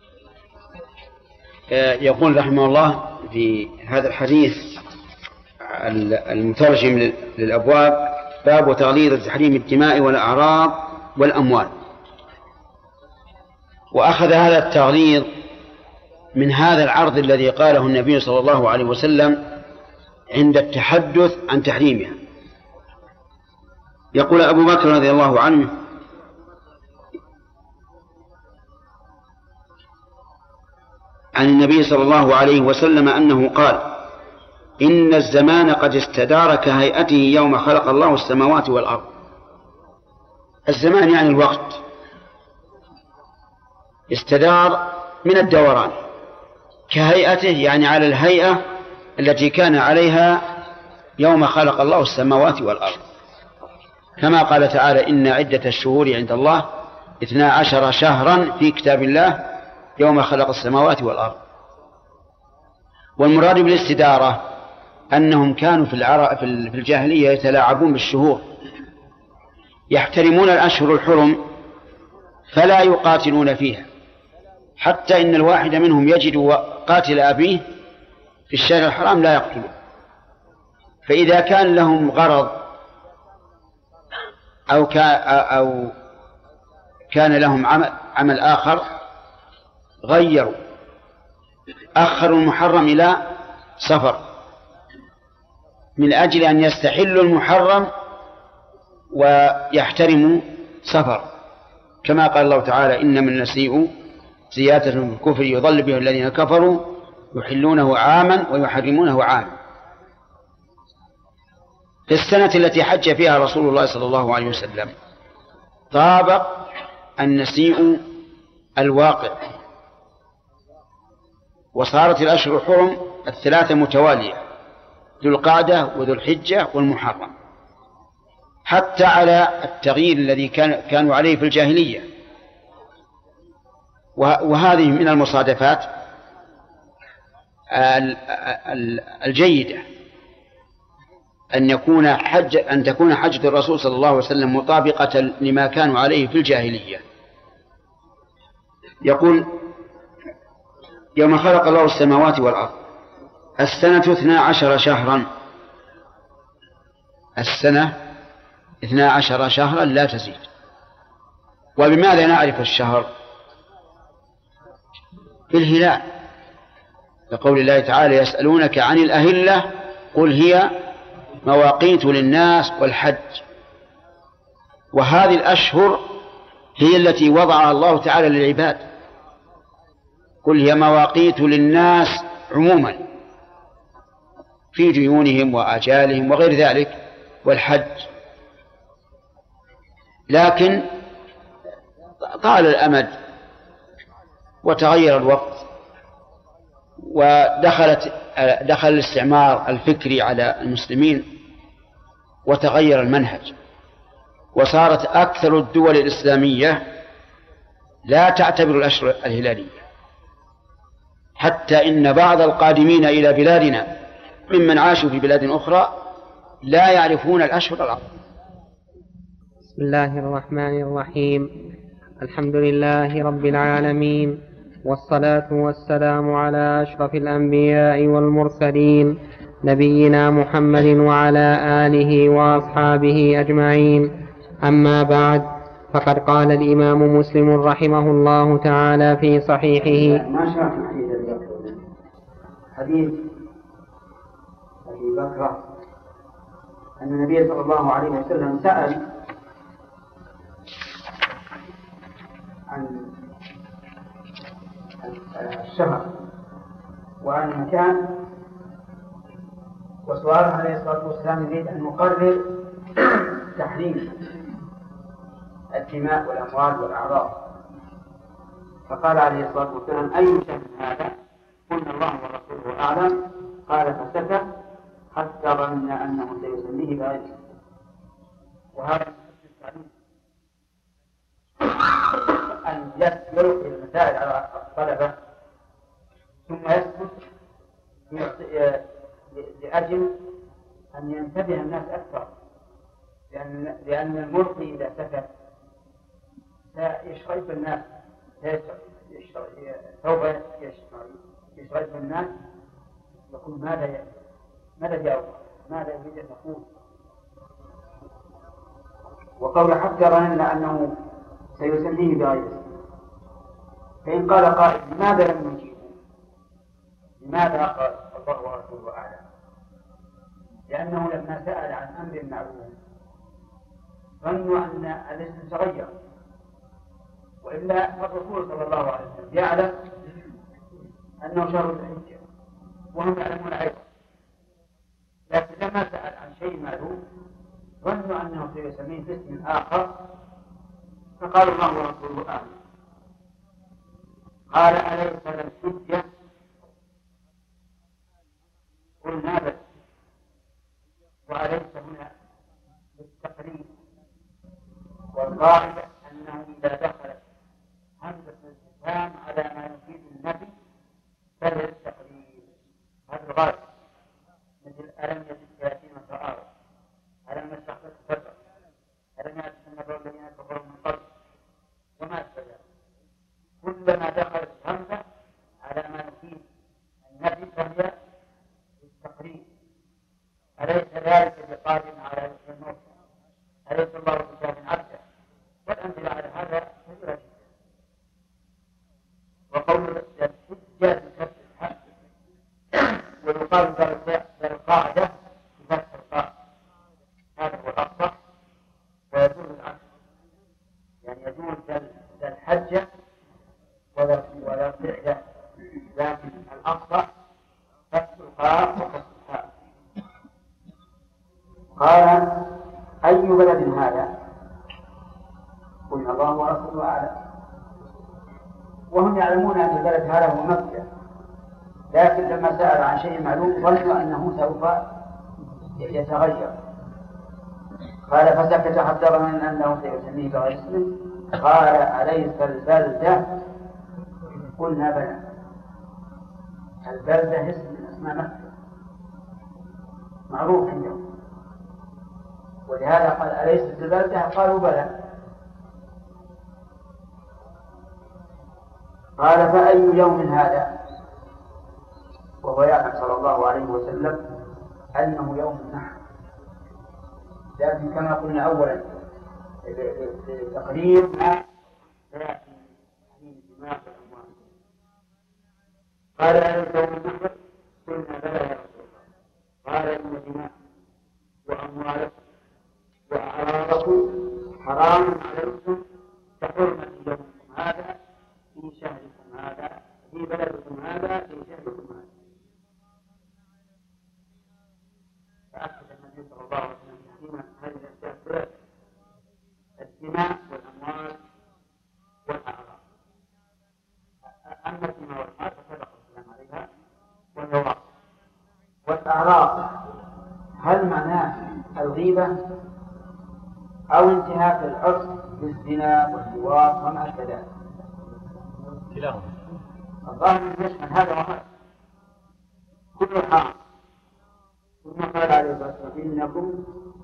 يقول رحمه الله في هذا الحديث المترجم للأبواب: باب تغليظ تحريم الدماء والأعراض والأموال. وأخذ هذا التغليظ من هذا العرض الذي قاله النبي صلى الله عليه وسلم عند التحدث عن تحريمها. يقول أبو بكر رضي الله عنه: عن النبي صلى الله عليه وسلم أنه قال: إن الزمان قد استدار كهيئته يوم خلق الله السماوات والأرض. الزمان يعني الوقت، استدار من الدوران، كهيئته يعني على الهيئة التي كان عليها يوم خلق الله السماوات والأرض، كما قال تعالى: إن عدة الشهور عند الله اثنا عشر شهرا في كتاب الله يوم خلق السماوات والأرض. والمراد بالاستدارة أنهم كانوا في الجاهلية يتلاعبون بالشهور، يحترمون الأشهر الحرم فلا يقاتلون فيها، حتى إن الواحد منهم يجد قاتل أبيه في الشهر الحرام لا يقتله. فإذا كان لهم غرض أو أو كان لهم عمل, عمل آخر غيروا، أخروا المحرم إلى صفر من أجل أن يستحلوا المحرم ويحترموا صفر، كما قال الله تعالى: إنما النسيء زيادة في الكفر يضل به الذين كفروا يحلونه عاما ويحرمونه عاما. في السنة التي حج فيها رسول الله صلى الله عليه وسلم طابق النسيء الواقع، وصارت الأشهر الحرم الثلاثة متوالية: ذو القعدة وذو الحجة والمحرم، حتى على التغيير الذي كان كانوا عليه في الجاهلية. وهذه من المصادفات الجيدة أن يكون حج أن تكون حجة الرسول صلى الله عليه وسلم مطابقة لما كانوا عليه في الجاهلية. يقول: يوم خلق الله السماوات والأرض السنة اثنا عشر شهرا. السنة اثنا عشر شهرا لا تزيد. وبماذا نعرف الشهر؟ بالهلال، لقول الله تعالى: يسألونك عن الأهلة قل هي مواقيت للناس والحج. وهذه الأشهر هي التي وضعها الله تعالى للعباد، قل هي مواقيت للناس عموما في ديونهم وآجالهم وغير ذلك والحج. لكن طال الأمد وتغير الوقت، ودخلت دخل الاستعمار الفكري على المسلمين، وتغير المنهج، وصارت أكثر الدول الإسلامية لا تعتبر الأشهر الهلالية، حتى إن بعض القادمين إلى بلادنا ممن عاشوا في بلاد أخرى لا يعرفون الأشهر العربية. بسم الله الرحمن الرحيم. الحمد لله رب العالمين، والصلاة والسلام على أشرف الأنبياء والمرسلين نبينا محمد وعلى آله وأصحابه أجمعين. أما بعد، فقد قال الإمام مسلم رحمه الله تعالى في صحيحه: ما شرح حديث أبي بكر أن النبي صلى الله عليه وسلم سأل عن الشهر وعن المكان، وسؤاله عليه الصلاة والسلام يريد أن نقرر تحريم الدماء والأموال والأعراض، فقال عليه الصلاة والسلام: أي شيء هذا؟ قلنا: الله ورسوله أعلم. قال: فسكت حتى ظننا أنه سيسميه بغيره. وهذا أن يلقي المسائل على الطلبة ثم يسكت لأجل أن ينتبه الناس أكثر، لأن لأن لأن الملقي إذا سكت سيشغل بالناس، سوف يشغل بالناس، يقول ماذا ماذا جاوب؟ ماذا يريد أن يقول؟ وقول حتى ظننا أنه سيسميه بغير اسمه. فإن قال قائل لماذا لم يجيبه؟ لماذا قال الله ورسوله أعلم؟ لأنه لما سأل عن أمر معلوم ظنوا أن الاسم تغير، وإلا الرسول صلى الله عليه وسلم يعلم أنه شهر الحجة وهم يعلمون أيضا، لكن لما سأل عن شيء معلوم ظنوا أنه سيسميه باسم آخر فقالوا الله ورسوله أعلم. قال أليس الحجة؟ قلنا بل، وأليس هنا بالتقريب، والقاعدة أنه إذا دخلت همزة الاستفهام على ما يفيد النفي فهي التقريب، هذا الغالب، مثل ألم يجد يأتينا فآوى، ألم نشرح لك صدرك، ألم يأتكم نبأ الذين كفروا من قبل وما أشبه ذلك. كلما دخلت همزة على ما يفيد النفي فهي التقريب. أليس ذلك بقادر على الموت؟ أليس الله بكاف عبده؟ والأمثلة على هذا كثيرة جدا. وقول الحجة بكسر الحق ويقال بالقاعدة بكسر القاعدة، هذا هو الأصح، ويجوز العكس، يعني يجوز الحجة ولا الفعل، لكن الأصح كسر القاف وكسر الحاء. قال أي بلد هذا؟ قلنا الله ورسوله أعلم، وهم يعلمون أن البلد هذا هو مكة، لكن لما سأل عن شيء معلوم ظنوا أنه سوف يتغير. قال فسكت حتى ظن أنه سيسميه بغير اسمه. قال أليس البلدة؟ قلنا بلى، البلدة اسم من أسماء مكة معروف عندهم، ولهذا قال أليست البلدة؟ قالوا بلى. قال فأي يوم هذا؟ وهو يعلم صلى الله عليه وسلم أنه يوم النحر، لكن كما قلنا أولا لتقرير ما سيأتي من دماء الأموال. قال أليس يوم النحر؟ قلنا بلى يا رسول الله. قال إن دماء وأموالكم وأعراضكم حرام عليكم كحرمة يومكم هذا في شهركم هذا في بلدكم هذا في شهركم هذا. فأكد النبي صلى الله عليه وسلم تحريما هذه الأشياء الثلاث: الدماء والأموال والأعراض. أما الدماء والأموال فسبق الكلام عليها وهي واضحة. والأعراض هل معناه الغيبة أو انتهاك العرف بالزنا واللواط وما أشبه ذلك؟ كلاهما. الظاهر يشمل هذا وهذا، كل حرام. ثم قال عليه الصلاة والسلام إنكم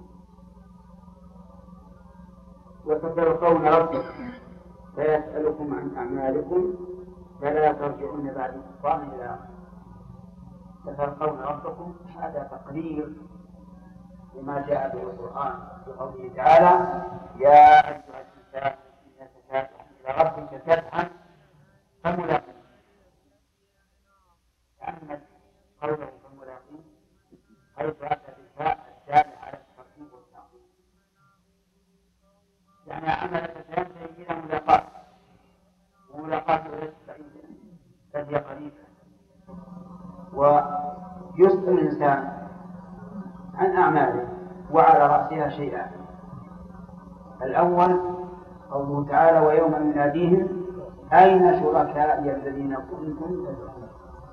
وستلقون ربكم فيسألكم عن أعمالكم فلا ترجعون بعد كفار إلى ستلقون ربكم. هذا تقرير لما جاء به القرآن في قوله تعالى يا أيها الإنسان إنك كادح إلى ربك كدحا فملاقيه. تأمل قوله فملاقيه حيث أتى بالفاء الدالة على الترتيب والتعظيم، يعني عملك سينتهي إلى ملاقاة، وملاقاته ليست بعيدة بل هي قريبة. ويسأل الإنسان عن أعماله وعلى رأسها شيئان: الأول قوله تعالى ويوم يناديهم أين شركائي الذين كنتم تزعمون،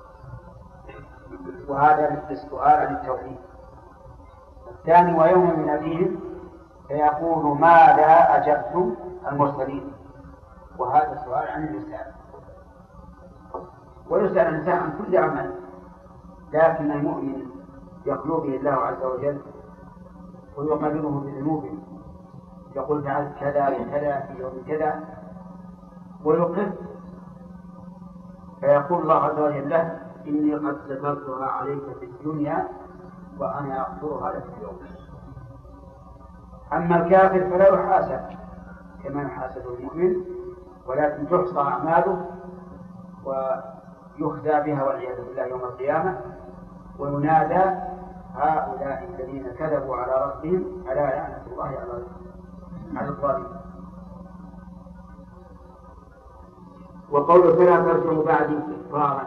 وهذا السؤال عن التوحيد. الثاني ويوم يناديهم فيقول ماذا أجبتم المرسلين، وهذا سؤال عن الرسالة. ويسأل الإنسان عن كل عمل، لكن المؤمن يخلو به الله عز وجل ويقرره بذنوبه يقول فعلت كذا وكذا في يوم كذا ويقر، فيقول الله عز وجل له إني قد سترتها عليك في الدنيا وأنا أغفرها لك اليوم. أما الكافر فلا يحاسب كما يحاسب المؤمن، ولكن تحصى أعماله ويخزى بها والعياذ بالله يوم القيامة، وينادى هؤلاء الذين كذبوا على ربهم ألا لعنة الله على الظالمين. وقوله فلا ترجعوا بعدي كفارا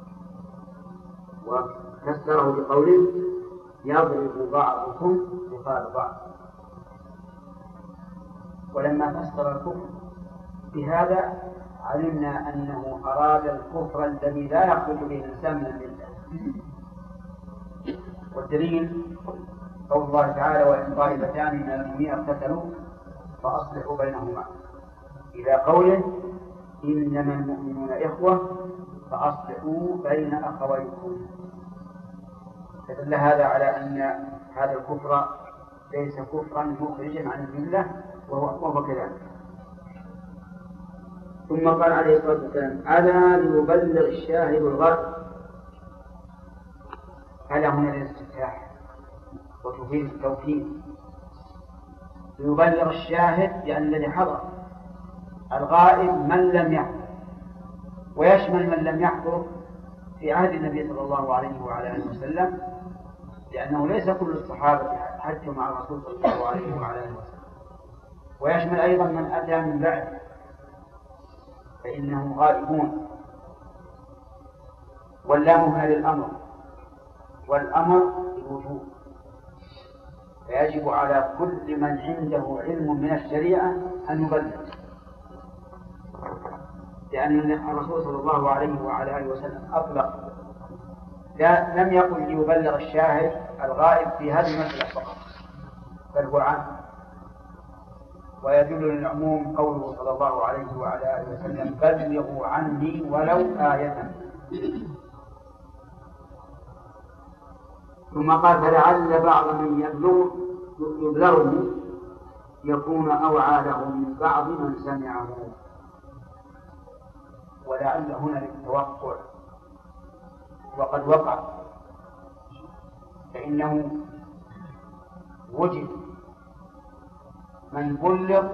وفسره بقوله يضرب بعضكم رقاب بعض. ولما فسر الكفر بهذا علمنا أنه أراد الكفر الذي لا يخرج به الإنسان من الملة. والدليل قول الله تعالى وإن طائفتان من المؤمنين اقتتلوا فأصلحوا بينهما، إلى قوله إنما المؤمنون إخوة فأصلحوا بين أخويكم. فدل هذا على أن هذا الكفر ليس كفرا مخرجا عن الملة وهو كذلك. ثم قال عليه الصلاة والسلام ألا ليبلغ الشاهد الغائب. ألا هنا للاستفتاح وتفيد التوكيد. ليبلغ الشاهد يعني الذي حضر، الغائب من لم يحضر، ويشمل من لم يحضر في عهد النبي صلى الله عليه وعلى آله وسلم، لأنه ليس كل الصحابة حجوا مع الرسول صلى الله عليه وعلى آله وسلم، ويشمل أيضا من أتى من بعد فإنهم غائبون. واللام هنا للأمر، والأمر الوجوب، فيجب على كل من عنده علم من الشريعة أن يبلغ، لأن الرسول صلى الله عليه وعلى آله وسلم أطلق، لا لم يقل ليبلغ الشاهد الغائب في هذه المسألة فقط، بل هو عام. ويدل للعموم قوله صلى الله عليه وعلى آله وسلم بلغوا عني ولو آية. ثم قال فلعل بعض من يبلغ يبلغني يكون أوعى له من بعض من سمعه. ولعل هنا للتوقع، وقد وقع، فإنه وجد من بلغ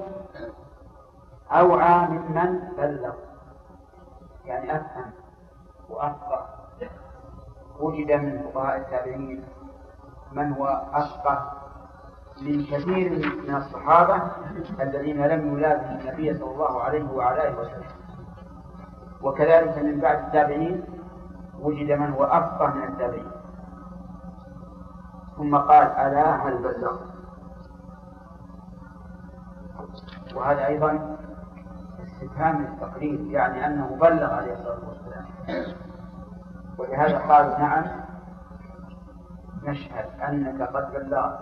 أوعى ممن بلغ، يعني أفهم وأفقه. وجد من فقهاء التابعين من هو أفقه من كثير من الصحابة الذين لم يلازموا النبي صلى الله عليه وعلى آله وسلم، وكذلك من بعد التابعين وجد من هو أفقه من التابعين. ثم قال ألا هل بلغ؟ وهذا أيضا استفهام التقرير، يعني أنه بلغ عليه الصلاة والسلام. ولهذا قالوا نعم نشهد أنك قد بلغت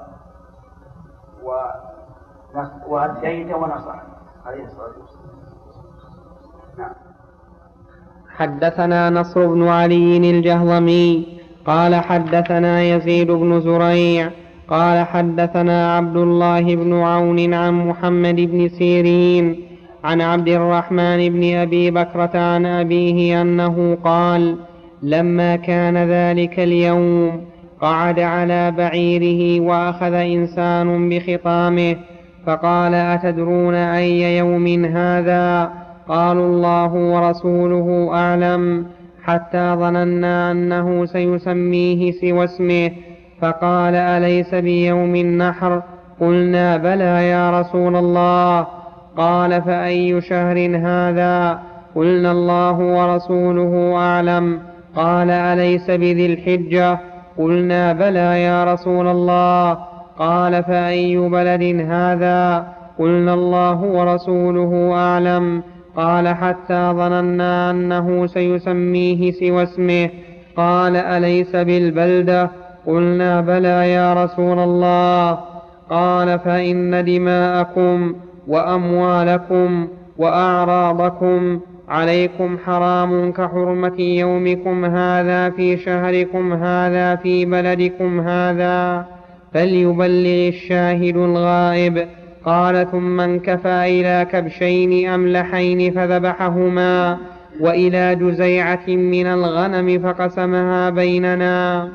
وأديت ونصحت عليه الصلاة والسلام. نعم. حدثنا نصر بن علي الجهضمي قال حدثنا يزيد بن زريع قال حدثنا عبد الله بن عون عن محمد بن سيرين عن عبد الرحمن بن أبي بكرة عن أبيه أنه قال لما كان ذلك اليوم قعد على بعيره وأخذ إنسان بخطامه فقال أتدرون أي يوم هذا؟ قالوا الله ورسوله أعلم، حتى ظننا أنه سيسميه سوى اسمه، فقال أليس بيوم النحر؟ قلنا بلى يا رسول الله. قال فأي شهر هذا؟ قلنا الله ورسوله أعلم. قال أليس بذي الحجة؟ قلنا بلى يا رسول الله. قال فأي بلد هذا؟ قلنا الله ورسوله أعلم. قال حتى ظننا أنه سيسميه سوى اسمه. قال أليس بالبلدة؟ قلنا بلى يا رسول الله. قال فإن دماءكم وأموالكم وأعراضكم عليكم حرام كحرمة يومكم هذا في شهركم هذا في بلدكم هذا، فليبلغ الشاهد الغائب. قال ثم انكفى إلى كبشين أملحين فذبحهما وإلى جزيعة من الغنم فقسمها بيننا.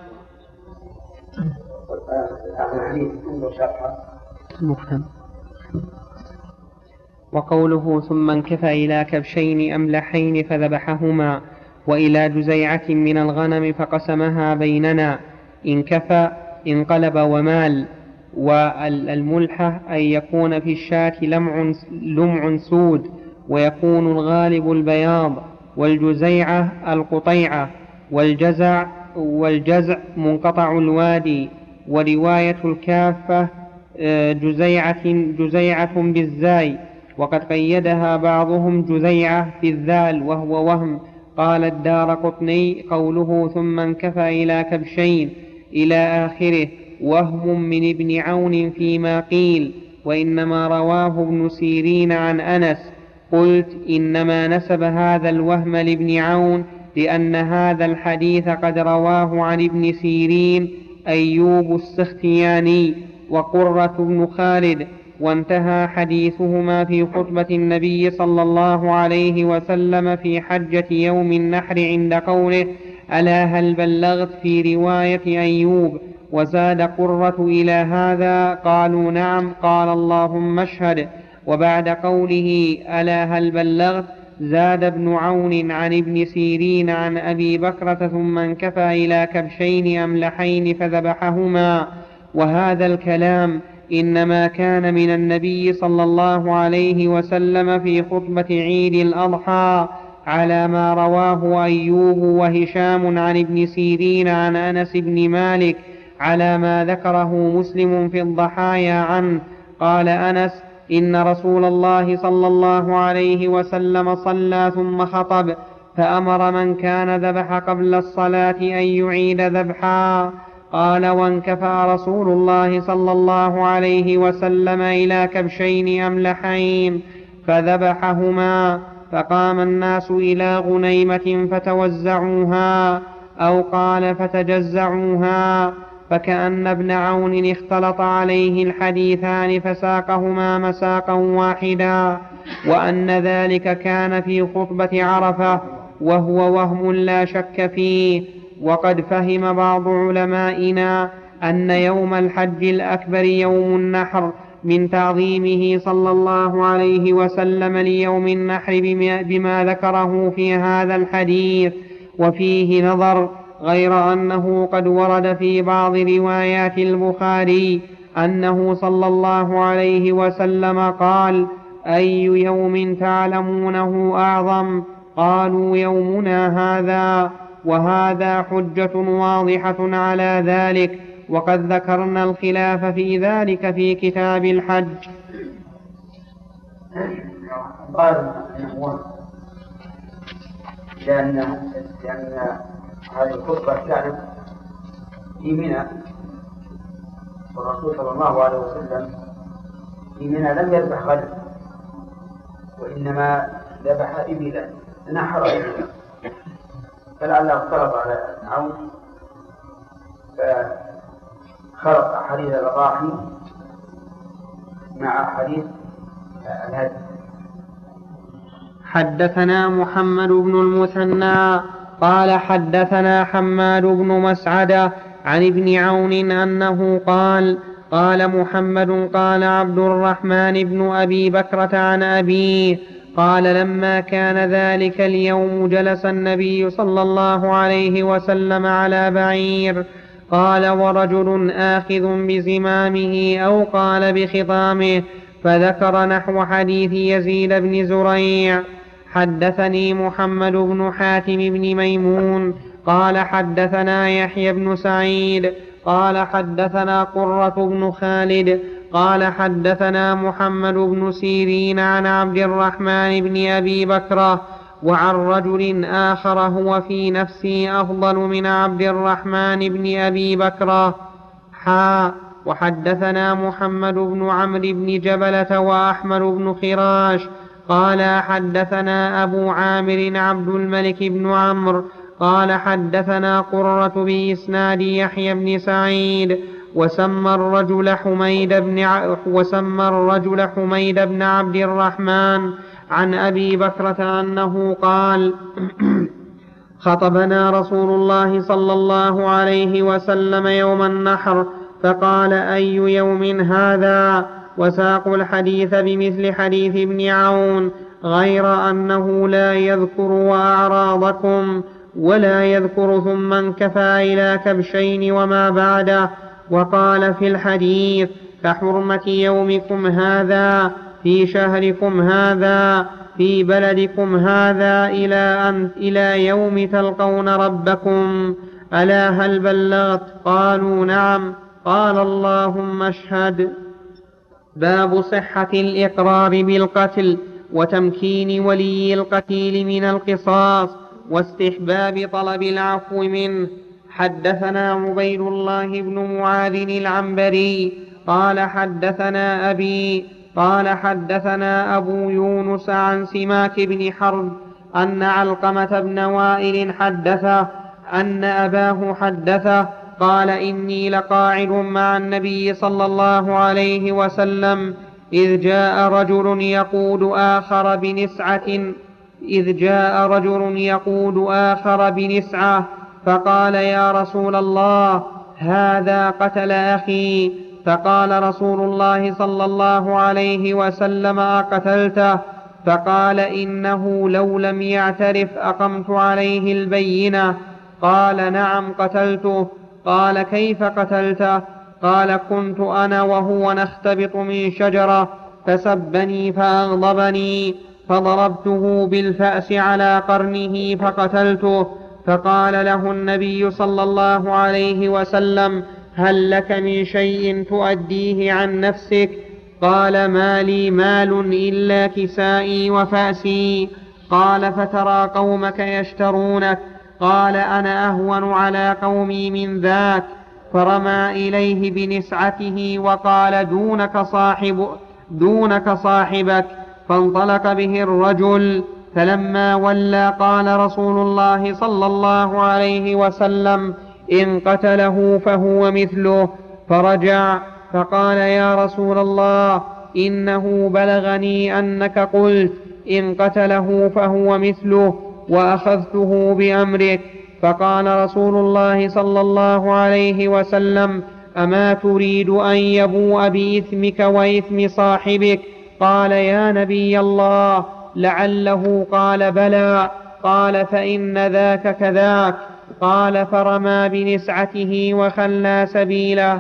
مفهم. وقوله ثم انكفى إلى كبشين أملحين فذبحهما وإلى جزيعة من الغنم فقسمها بيننا، انكفى انقلب ومال. والملحة أن يكون في الشاة لمع, لمع سود ويكون الغالب البياض، والجزيعة القطيعة، والجزع والجزع منقطع الوادي. ورواية الكافة جزيعة, جزيعة بالزاي، وقد قيدها بعضهم جزيعة في الذال وهو وهم. قال الدارقطني قوله ثم انكفى إلى كبشين إلى آخره وهم من ابن عون فيما قيل، وإنما رواه ابن سيرين عن أنس. قلت إنما نسب هذا الوهم لابن عون لأن هذا الحديث قد رواه عن ابن سيرين أيوب السختياني وقرة بن خالد، وانتهى حديثهما في خطبة النبي صلى الله عليه وسلم في حجة يوم النحر عند قوله ألا هل بلغت في رواية أيوب. وزاد قرة إلى هذا قالوا نعم، قال اللهم اشهد. وبعد قوله ألا هل بلغت زاد ابن عون عن ابن سيرين عن أبي بكرة ثم انكفى إلى كبشين أملحين فذبحهما. وهذا الكلام إنما كان من النبي صلى الله عليه وسلم في خطبة عيد الأضحى على ما رواه أيوب وهشام عن ابن سيرين عن أنس بن مالك على ما ذكره مسلم في الضحايا عنه. قال أنس إن رسول الله صلى الله عليه وسلم صلى ثم خطب فأمر من كان ذبح قبل الصلاة أن يعيد ذبحا. قال وانكفى رسول الله صلى الله عليه وسلم إلى كبشين أملحين فذبحهما، فقام الناس إلى غنيمة فتوزعوها، أو قال فتجزعوها، فكأن ابن عون اختلط عليه الحديثان فساقهما مساقا واحدا، وأن ذلك كان في خطبة عرفة، وهو وهم لا شك فيه. وقد فهم بعض علمائنا أن يوم الحج الأكبر يوم النحر من تعظيمه صلى الله عليه وسلم ليوم النحر بما ذكره في هذا الحديث، وفيه نظر، غير أنه قد ورد في بعض روايات البخاري أنه صلى الله عليه وسلم قال أي يوم تعلمونه أعظم؟ قالوا يومنا هذا، وهذا حجة واضحة على ذلك، وقد ذكرنا الخلاف في ذلك في كتاب الحج. قال لأن لأن هذه الخطبة كانت في منى، والرسول صلى الله عليه وسلم في منى لم يذبح غدا، وإنما ذبح إبلا، نحر إبلا، فلعله اختلط على عون فخلط أحاديث الأضاحي مع أحاديث الهدي. حدثنا محمد بن المثنى قال حدثنا حماد بن مسعدة عن ابن عون أنه قال قال محمد قال عبد الرحمن بن أبي بكرة عن أبيه قال لما كان ذلك اليوم جلس النبي صلى الله عليه وسلم على بعير، قال ورجل آخذ بزمامه أو قال بخطامه، فذكر نحو حديث يزيد بن زريع. حدثني محمد بن حاتم بن ميمون قال حدثنا يحيى بن سعيد قال حدثنا قرة بن خالد قال حدثنا محمد بن سيرين عن عبد الرحمن بن أبي بكرة وعن رجل آخر هو في نفسه أفضل من عبد الرحمن بن أبي بكرة. حا وحدثنا محمد بن عمرو بن جبلة وأحمد بن خراش قال حدثنا أبو عامر عبد الملك بن عمرو قال حدثنا قرة بإسناد يحيى بن سعيد وسمى الرجل حميد بن ع... وسمى الرجل حميد بن عبد الرحمن عن أبي بكرة أنه قال خطبنا رسول الله صلى الله عليه وسلم يوم النحر فقال أي يوم هذا؟ وساقوا الحديث بمثل حديث ابن عون غير أنه لا يذكر أعراضكم ولا يذكر ثم انكفى إلى كبشين وما بعده. وقال في الحديث كحرمة يومكم هذا في شهركم هذا في بلدكم هذا إلى أن إلى يوم تلقون ربكم. ألا هل بلغت؟ قالوا نعم. قال اللهم اشهد. باب صحة الإقرار بالقتل وتمكين ولي القتيل من القصاص واستحباب طلب العفو منه. حدثنا عبيد الله بن معاذ العنبري قال حدثنا أبي قال حدثنا أبو يونس عن سماك بن حرب أن علقمة بن وائل حدثه أن أباه حدثه قال إني لقاعد مع النبي صلى الله عليه وسلم إذ جاء رجل يقود آخر بنسعة إذ جاء رجل يقود آخر بنسعة فقال يا رسول الله هذا قتل أخي. فقال رسول الله صلى الله عليه وسلم أقتلته؟ فقال إنه لو لم يعترف أقمت عليه البينة. قال نعم قتلته. قال كيف قتلته؟ قال كنت أنا وهو نختبط من شجرة فسبني فأغضبني فضربته بالفأس على قرنه فقتلته. فقال له النبي صلى الله عليه وسلم هل لك من شيء تؤديه عن نفسك؟ قال ما لي مال إلا كسائي وفأسي. قال فترى قومك يشترونك. قال أنا أهون على قومي من ذاك. فرمى إليه بنسعته وقال دونك صاحب دونك صاحبك. فانطلق به الرجل. فلما ولى قال رسول الله صلى الله عليه وسلم إن قتله فهو مثله. فرجع فقال يا رسول الله إنه بلغني أنك قلت إن قتله فهو مثله وأخذته بأمرك. فقال رسول الله صلى الله عليه وسلم أما تريد أن يبوء بإثمك وإثم صاحبك؟ قال يا نبي الله لعله. قال بلى. قال فإن ذاك كذاك. قال فرمى بنسعته وخلى سبيله.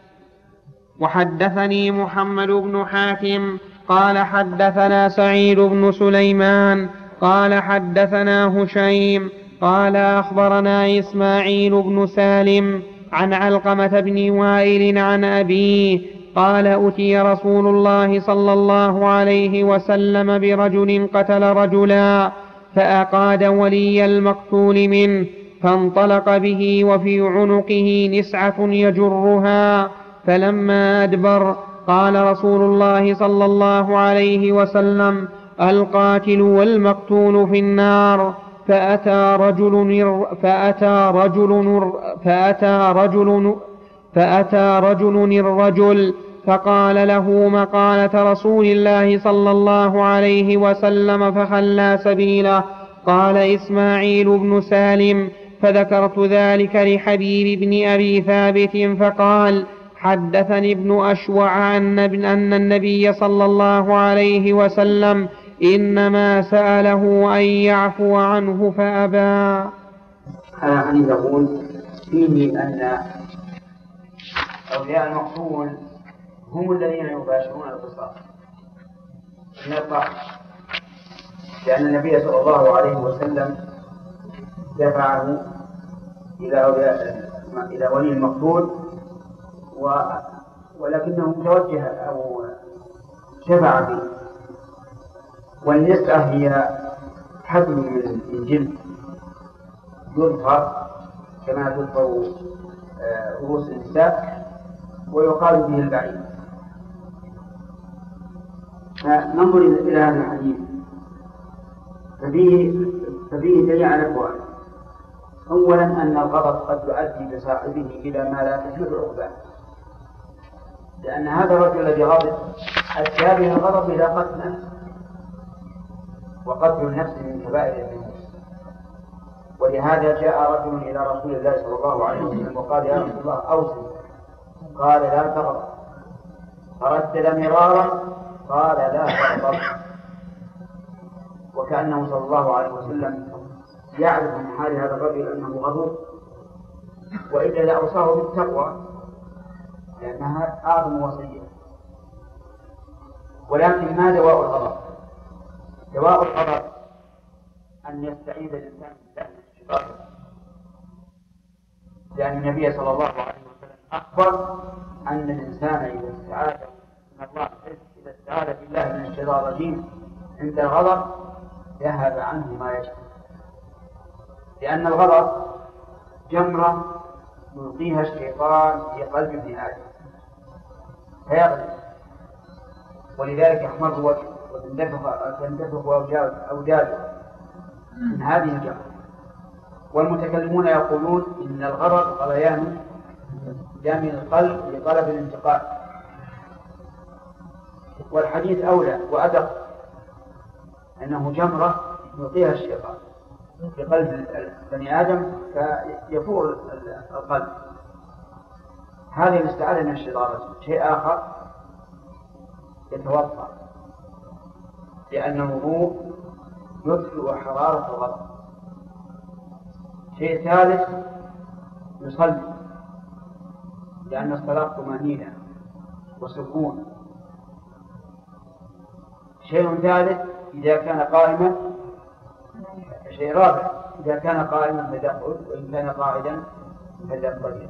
وحدثني محمد بن حاتم قال حدثنا سعيد بن سليمان قال حدثنا هشيم قال أخبرنا إسماعيل بن سالم عن علقمة بن وائل عن أبيه قال أتي رسول الله صلى الله عليه وسلم برجل قتل رجلا فأقاد ولي المقتول منه فانطلق به وفي عنقه نسعة يجرها. فلما أدبر قال رسول الله صلى الله عليه وسلم القاتل والمقتول في النار. فأتى رجل فأتى رجل فأتى رجل فأتى رجل الرجل فقال له مقالة رسول الله صلى الله عليه وسلم فخلى سبيله. قال إسماعيل بن سالم فذكرت ذلك لحبيب بن أبي ثابت فقال حدثني ابن أشوع أن النبي صلى الله عليه وسلم إنما سأله أن يعفو عنه فأبى. هذا حديث يقول فيه أن أولياء المقتول هم الذين يباشرون القصاص من الطاعة، لأن النبي صلى الله عليه وسلم دفعه إلى أولياء إلى ولي المقتول و... ولكنه توجه أو شفع به. والنسعة هي حبل من الجلد يظهر كما تظهر رؤوس النساء ويقال به البعيد. فننظر إلى هذا الحديث ففيه ففيه دليل على الفوائد. أولا أن الغضب قد يؤدي بصاحبه إلى ما لا تحل عقباه، لأن هذا الرجل الذي غضب أدى به الغضب إلى قتل نفسه، وقتل النفس من كبائر الذنوب. ولهذا جاء رجل إلى رسول الله صلى الله عليه وسلم وقال: يا رسول الله أوصي. قال: لا تغضب. فردد مرارا قال: لا تغضب. وكأنه صلى الله عليه وسلم يعرف من حال هذا الرجل أنه غضوب، وإلا لأوصاه بالتقوى لأنها أعظم وصية. ولكن ما دواء الغضب؟ دواء الغضب أن يستعيذ الإنسان بالله من الشيطان، لأن النبي صلى الله عليه وسلم أخبر أن الإنسان إذا استعاذ من الله إذا استعاذ بالله من الشيطان الرجيم عند الغضب ذهب عنه ما يشاء، لأن الغضب جمرة يلقيها الشيطان في قلب ابن آدم فيغلب، ولذلك يحمر وجهه وتندفق أوداده من هذه الجمرة. والمتكلمون يقولون إن الغضب غليان دم القلب لطلب الانتقام، والحديث أولى وأدق أنه جمرة يلقيها الشيطان في قلب بني آدم فيفور القلب. هذه الاستعاذة من الشيطان. شيء آخر يتوضأ، لأن الوضوء يطفئ حرارة الغضب. شيء ثالث يصلي، لأن الصلاة طمأنينة وسكون. شيء ثالث إذا كان قائما، شيء رابع إذا كان قائما فليقعد، وإن كان قاعدا فليضطجع.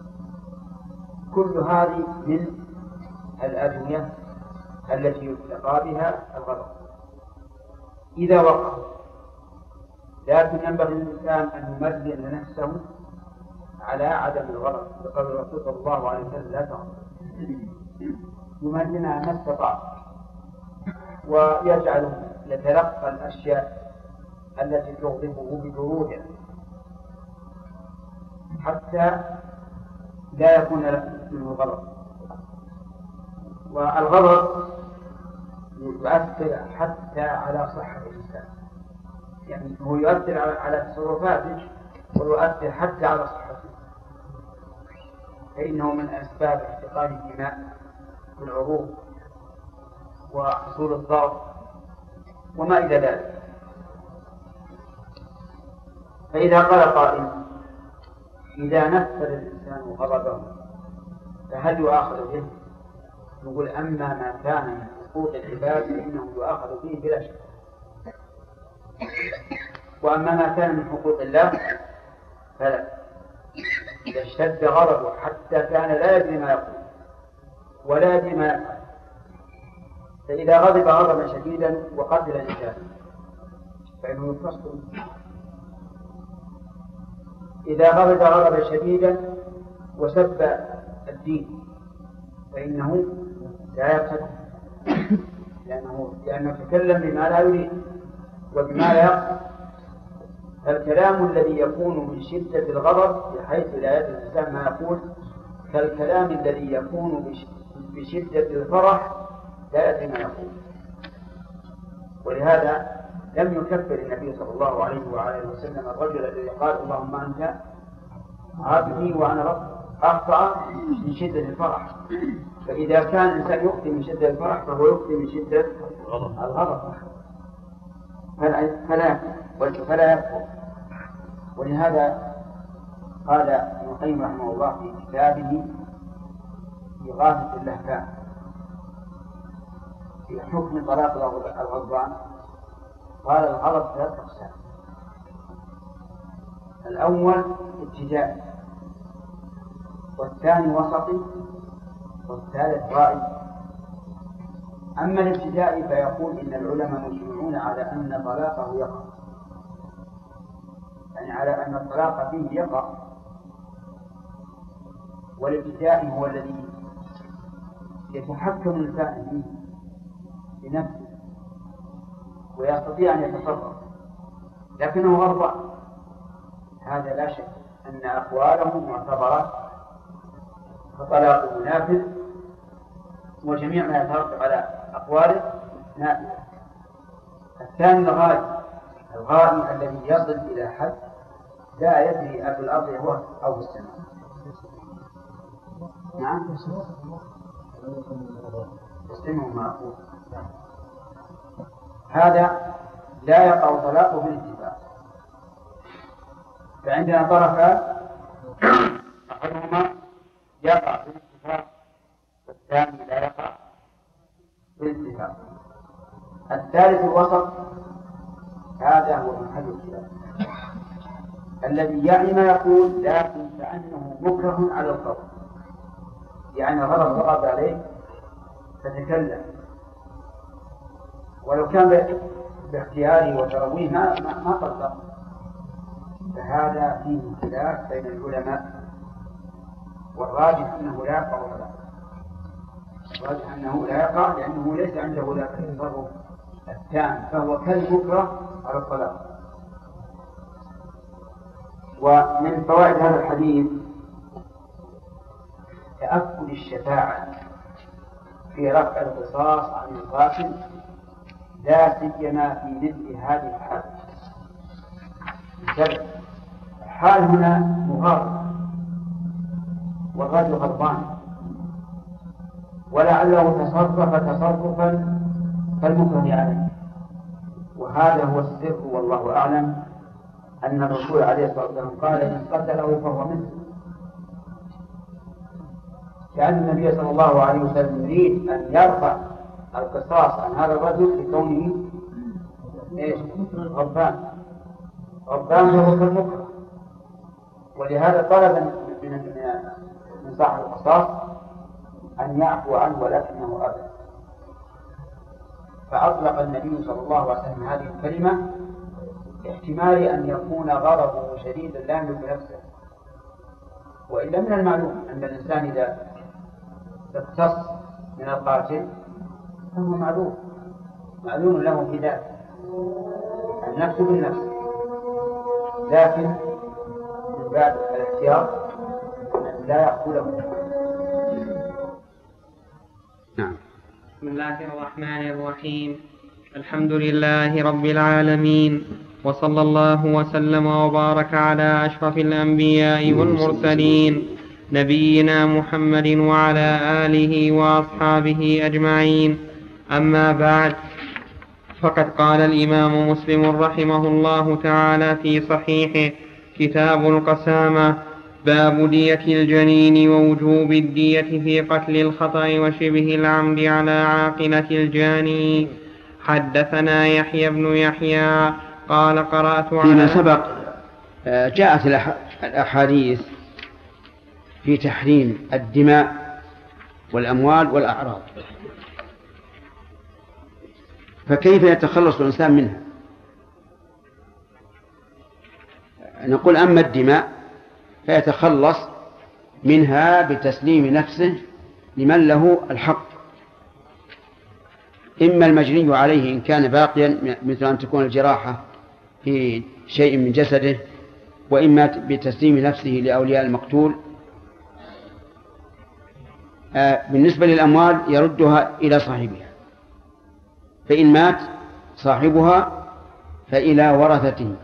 كل هذه من الأدوية التي يتقى بها الغضب إذا وقع. لكن ينبغي للإنسان أن يمرن نفسه على عدم الغضب، لقول الرسول صلى الله عليه وسلم: لا تغضب. يمرنها ما استطاع، ويجعل يتلقى الأشياء التي تغضبه ببرودها حتى لا يكون منه غضب. والغضب يؤثر حتى على صحة الإنسان، يعني هو يؤثر على تصرفاته ويؤثر حتى على صحته، فإنه من أسباب احتقان الدماء في العروق وحصول الضغط وما إلى ذلك. فإذا قال قائل: إذا نفذ الإنسان غضبه فهل يؤاخذ به؟ نقول: أما ما كان من حقوق العباد فإنه يؤاخذ به بلا شك، وأما ما كان من حقوق الله فلا. إذا اشتد غضبه حتى كان لا يدري ما يقول ولا يدري ما يفعل، فإذا غضب غضبا شديدا وقتل الإنسان فإنه يفصل. إذا غضب غضبا شديدا وسب الدين فإنه لا يقتل، لأنه لأنه تكلم بما لا يريد وبما لا يقصد. فالكلام الذي يكون من شدة الغضب بحيث لا يدري الإنسان ما يقول كالكلام الذي يكون بشدة الفرح لا يدري ما يقول. ولهذا لم يكفر النبي صلى الله عليه وآله وسلم الرجل الذي قال: اللهم أنت عبدي وأنا ربك، أخطأ من شدة الفرح. فإذا كان الإنسان يخطئ من شدة الفرح فهو يخطئ من شدة الغضب، فلا فلا يكفر. ولهذا قال ابن القيم رحمه الله في كتابه إغاثة اللهفان في حكم طلاق الغضبان، قال: الغضب ثلاث أقسام. الأول ابتدائي، والثاني وسطي، والثالث رائي. أما الابتدائي فيقول إن العلماء مجمعون على أن طلاقه يقع، يعني على أن الطلاق فيه يقع. والابتدائي هو الذي يتحكم الإنسان فيه بنفسه ويستطيع أن يتصرف لكنه غضبان، هذا لا شك أن أقواله معتبرة فطلاقه نافذ وجميع ما يترتب على أقواله نافلة. الثاني الغائب، الغائب الذي يصل إلى حد لا يدري أبو الأرض هو أو السماء. نعم يسلمه ما أقول. هذا لا يقع طلاقه بالاتفاق. فعندنا طرفان أحدهما يقع بالاتفاق والثاني لا يقع بالاتفاق. الثالث الوسط هذا هو محل الخلاف، الذي يعني ما يقول لكن كأنه مكره على القول، يعني غضب غضب عليه فتكلم، ولو كان باختياره وترويه ما ما طلق. فهذا فيه خلاف بين العلماء، والراجح أنه لا يقع ولا الراجح أنه لا يقع لأنه ليس عنده ذاك التصرف التام، فهو كالمكره على الطلاق. ومن فوائد هذا الحديث تأكد الشفاعة في رفع القصاص عن القاتل، لا سيما في مثل هذه الحال. الحال هنا مغاضب والرجل غضبان، ولعله تصرف تصرفا كالمكره عليه، وهذا هو السر والله أعلم، أن الرسول عليه الصلاة والسلام قال إن قتله فهو منه، كأن النبي صلى الله عليه وسلم يريد أن يرفع القصاص عن هذا الرجل لكونه غضبان غضبان وهو كالمكره. ولهذا طلب من من صاحب القصاص أن يعفو عنه ولكنه أبى، فأطلق النبي صلى الله عليه وسلم هذه الكلمة احتمال أن يكون غضبه شديدا لا يملك نفسه. وإلا من المعلوم أن الإنسان إذا اقتص من القاتل فهو معلوم معلوم له في ذاته النفس بالنفس، لكن من باب الاحتياط أن لا يقتله. نعم. بسم الله الرحمن الرحيم. الحمد لله رب العالمين، وصلى الله وسلم وبارك على أشرف الأنبياء والمرسلين نبينا محمد وعلى آله وأصحابه أجمعين. أما بعد، فقد قال الإمام مسلم رحمه الله تعالى في صحيحه كتاب القسامة: باب دية الجنين ووجوب الدية في قتل الخطأ وشبه العمد على عاقلة الجاني. حدثنا يحيى بن يحيى قال قرأت على فيما سبق جاءت الأحاديث في تحريم الدماء والأموال والأعراض، فكيف يتخلص الإنسان منها؟ نقول أما الدماء فيتخلص منها بتسليم نفسه لمن له الحق، إما المجني عليه إن كان باقيا مثل أن تكون الجراحة في شيء من جسده، وإما بتسليم نفسه لأولياء المقتول. بالنسبة للأموال يردها إلى صاحبها، فإن مات صاحبها فإلى ورثته،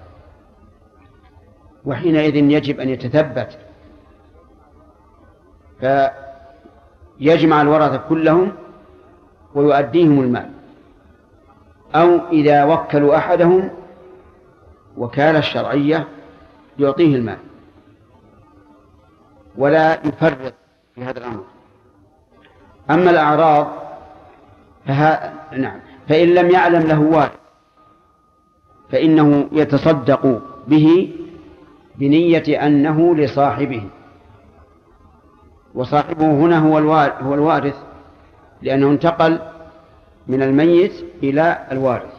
وحينئذ يجب أن يتثبت فيجمع الورثة كلهم ويؤديهم المال، أو إذا وكلوا أحدهم وكالة الشرعية يعطيه المال ولا يفرط في هذا الأمر. أما الأعراض فها... نعم فإن لم يعلم له وارث فإنه يتصدق به بنية أنه لصاحبه، وصاحبه هنا هو الوارث لأنه انتقل من الميت إلى الوارث،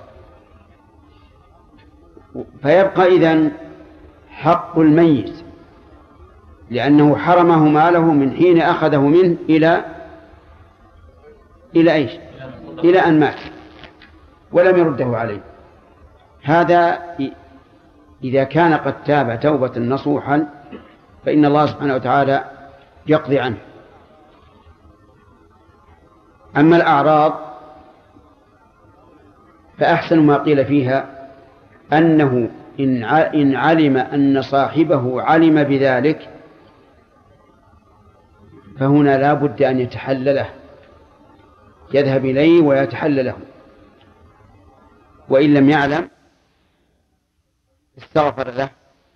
فيبقى إذن حق الميت لأنه حرمه ماله من حين أخذه منه إلى إلى إيش؟ إلى أن مات ولم يرده عليه. هذا إذا كان قد تاب توبة نصوحا فإن الله سبحانه وتعالى يقضي عنه. أما الأعراض فأحسن ما قيل فيها أنه إن علم أن صاحبه علم بذلك فهنا لا بد أن يتحلله، يذهب إليه ويتحلله، وإن لم يعلم استغفر له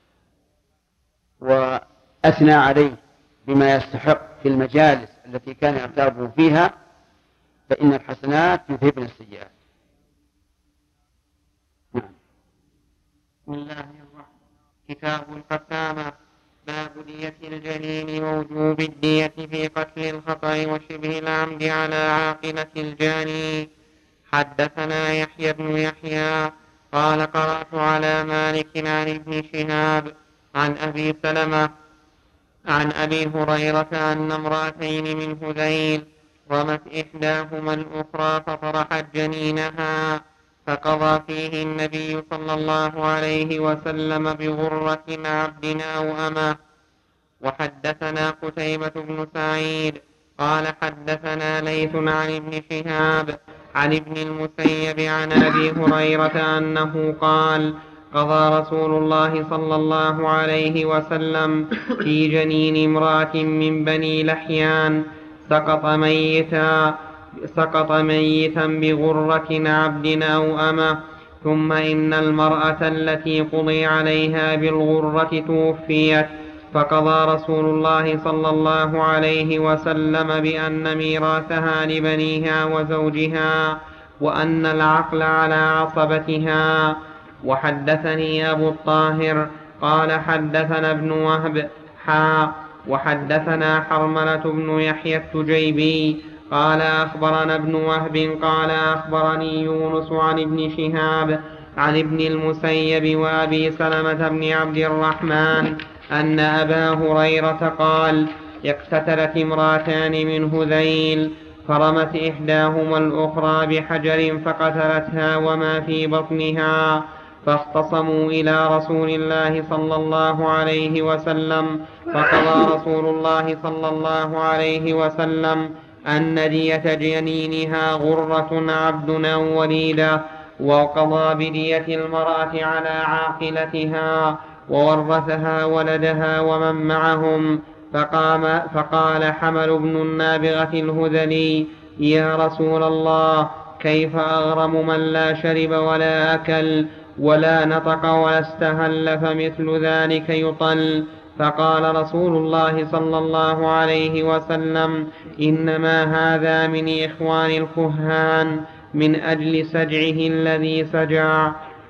وأثنى عليه بما يستحق في المجالس التي كان يغتابه فيها، فإن الحسنات يذهبن السيئات. بسم الله الرحمن كتاب القسامة. باب دية الجنين ووجوب الدية في قتل الخطأ وشبه العمد على عاقلة الجاني. حدثنا يحيى بن يحيى قال قرأت على مالك عن ابن شهاب عن أبي سلمة عن أبي هريرة أن امرأتين من هذيل رمت إحداهما الأخرى فطرحت جنينها، فقضى فيه النبي صلى الله عليه وسلم بغرة عبد أو أمة. وحدثنا قتيبة بن سعيد قال حدثنا ليث عن ابن شهاب عن ابن المسيب عن أبي هريرة أنه قال قضى رسول الله صلى الله عليه وسلم في جنين امرأة من بني لحيان سقط ميتا سقط ميتا بغرة عبد أو أمة، ثم إن المرأة التي قضي عليها بالغرة توفيت، فقضى رسول الله صلى الله عليه وسلم بأن ميراثها لبنيها وزوجها، وأن العقل على عصبتها. وحدثني أبو الطاهر قال حدثنا ابن وهب حا وحدثنا حرملة بن يحيى التجيبي قال أخبرنا ابن وهب قال أخبرني يونس عن ابن شهاب عن ابن المسيب وأبي سلمة بن عبد الرحمن أن أبا هريرة قال اقتتلت امرأتان من هذيل فرمت إحداهما الأخرى بحجر فقتلتها وما في بطنها، فاختصموا إلى رسول الله صلى الله عليه وسلم، فقضى رسول الله صلى الله عليه وسلم أن دية جنينها غرة عبد أو وليدة، وقضى بدية المرأة على عاقلتها، وورثها ولدها ومن معهم. فقام فقال حمل بن النابغة الهذلي يا رسول الله كيف أغرم من لا شرب ولا أكل ولا نطق ولا استهل فمثل ذلك يطل؟ فقال رسول الله صلى الله عليه وسلم إنما هذا من إخوان الكهان من أجل سجعه الذي سجع.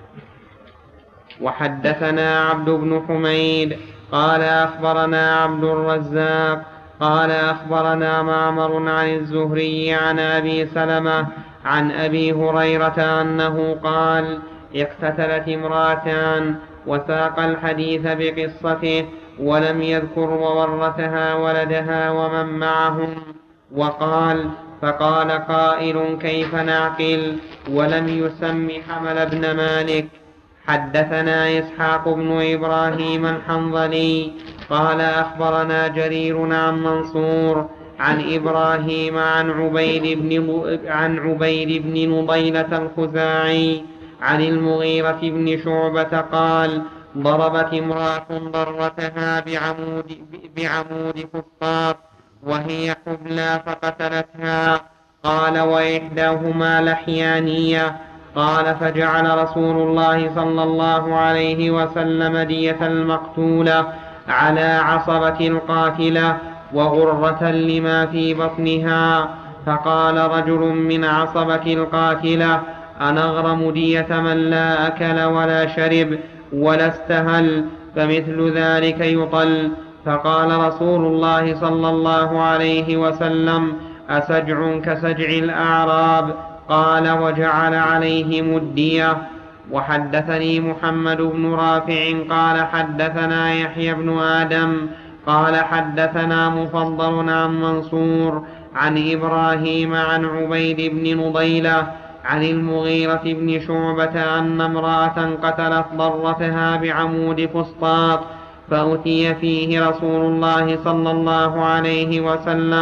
وحدثنا عبد بن حميد قال أخبرنا عبد الرزاق قال أخبرنا معمر عن الزهري عن أبي سلمة عن أبي هريرة أنه قال اقتتلت امرأتان، وساق الحديث بقصته ولم يذكر وورثها ولدها ومن معهم. وقال فقال قائل كيف نعقل؟ ولم يسم حمل بن مالك. حدثنا إسحاق بن إبراهيم الحنظلي قال أخبرنا جرير عن منصور عن إبراهيم عن عبيد بن, عن عبيد بن نضيلة الخزاعي عن المغيرة بن شعبة قال ضربت امرأة ضرتها بعمود, بعمود فسطاط وهي حبلى فقتلتها. قال وإحداهما لحيانية. قال فجعل رسول الله صلى الله عليه وسلم دية المقتولة على عصبة القاتلة وغرة لما في بطنها. فقال رجل من عصبة القاتلة أنغرم دية من لا أكل ولا شرب ولا استهل فمثل ذلك يطل؟ فقال رسول الله صلى الله عليه وسلم أسجع كسجع الأعراب؟ قال وجعل عليهم الدية. وحدثني محمد بن رافع قال حدثنا يحيى بن آدم قال حدثنا مفضل عن منصور عن إبراهيم عن عبيد بن نضيلة عن المغيرة بن شعبة أن امرأة قتلت ضرتها بعمود فسطاط، فأتي فيه رسول الله صلى الله عليه وسلم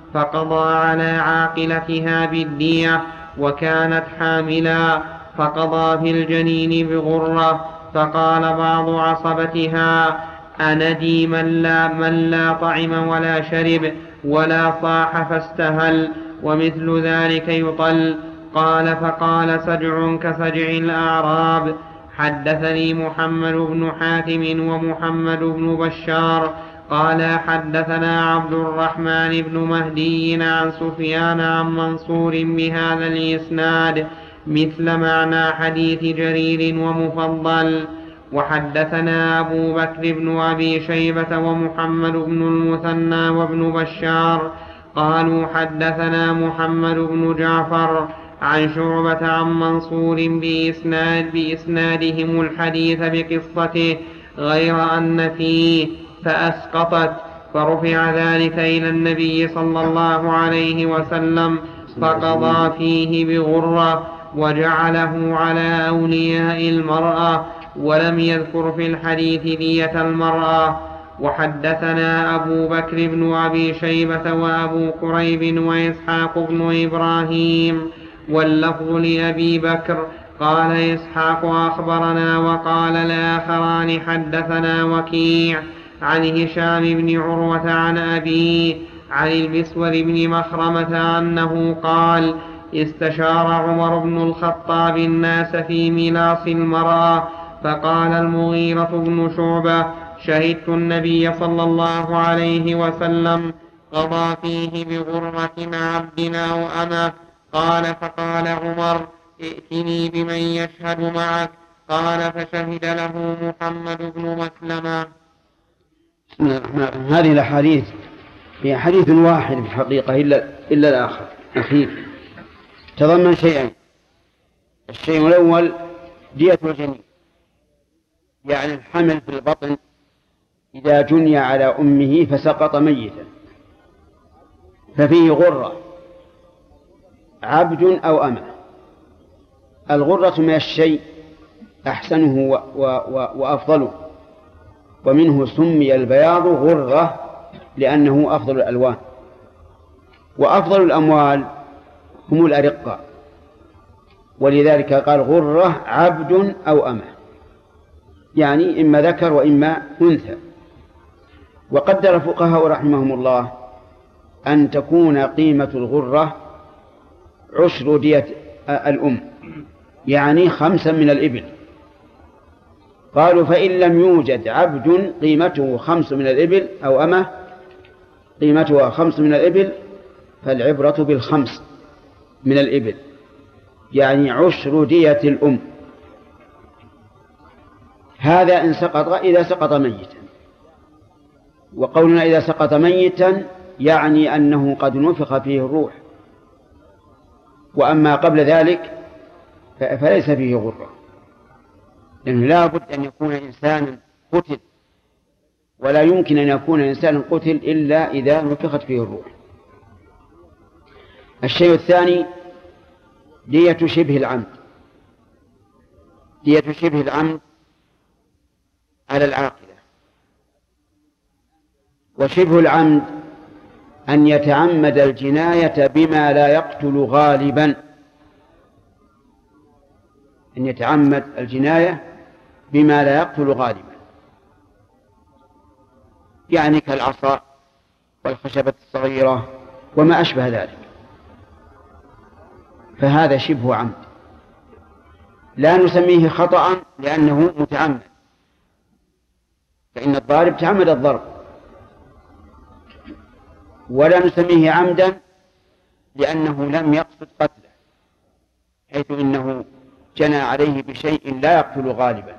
فقضى على عاقلتها بالدية وكانت حاملا، فقضى في الجنين بغرة. فقال بعض عصبتها: أندي من لا, من لا طعم ولا شرب ولا صاح فاستهل، ومثل ذلك يطل. قال: فقال سجع كسجع الأعراب. حدثني محمد بن حاتم ومحمد بن بشار قال حدثنا عبد الرحمن بن مهدي عن سفيان عن منصور بهذا الإسناد مثل معنى حديث جرير ومفضل. وحدثنا أبو بكر بن أبي شيبة ومحمد بن المثنى وابن بشار قالوا حدثنا محمد بن جعفر عن شعبة عن منصور بإسناد بإسنادهم الحديث بقصته، غير أن فيه فأسقطت، فرفع ذلك إلى النبي صلى الله عليه وسلم فقضى فيه بغرة وجعله على أولياء المرأة، ولم يذكر في الحديث دية المرأة. وحدثنا أبو بكر بن أبي شيبة وأبو كريب وإسحاق بن إبراهيم، واللفظ لأبي بكر. قال إسحاق أخبرنا، وقال الآخران حدثنا وكيع عن هشام بن عروة عن أبيه عن المسور بن مخرمة أنه قال: استشار عمر بن الخطاب الناس في ميلاص المرأة، فقال المغيرة بن شعبة: شهدت النبي صلى الله عليه وسلم قضى فيه بغرة عبدنا وأنا. قال: فقال عمر: ائتني بمن يشهد معك. قال: فشهد له محمد بن مسلمة. هذه الأحاديث هي حديث واحد في الحقيقة إلا, إلا الآخر أخير، تضمن شيئين. الشيء الأول دية الجنين، يعني الحمل في البطن إذا جني على أمه فسقط ميتا ففيه غرة عبد أو أمة. الغرة من الشيء أحسنه و و و وأفضله، ومنه سمي البياض غرة لأنه أفضل الألوان. وأفضل الأموال هم الأرقة، ولذلك قال غرة عبد أو أمة، يعني إما ذكر وإما أنثى. وقدر الفقهاء رحمهم الله أن تكون قيمة الغرة عشر دية الأم، يعني خمسا من الإبل. قالوا: فإن لم يوجد عبد قيمته خمس من الإبل أو أمة قيمتها خمس من الإبل فالعبرة بالخمس من الإبل، يعني عشر دية الأم. هذا إن سقط إذا سقط ميتا. وقولنا إذا سقط ميتا يعني أنه قد نفخ فيه الروح، وأما قبل ذلك فليس فيه غرة، لأنه لا بد أن يكون إنسانا قتل، ولا يمكن أن يكون إنسانا قتل إلا إذا نفخت فيه الروح. الشيء الثاني دية شبه العمد. دية شبه العمد على العاقلة. وشبه العمد أن يتعمد الجناية بما لا يقتل غالبا، أن يتعمد الجناية بما لا يقتل غالبا، يعني كالعصا والخشبة الصغيرة وما أشبه ذلك، فهذا شبه عمد. لا نسميه خطأ لأنه متعمد، فإن الضارب تعمد الضرب، ولا نسميه عمدا لأنه لم يقصد قتله، حيث إنه جنى عليه بشيء لا يقتل غالبا،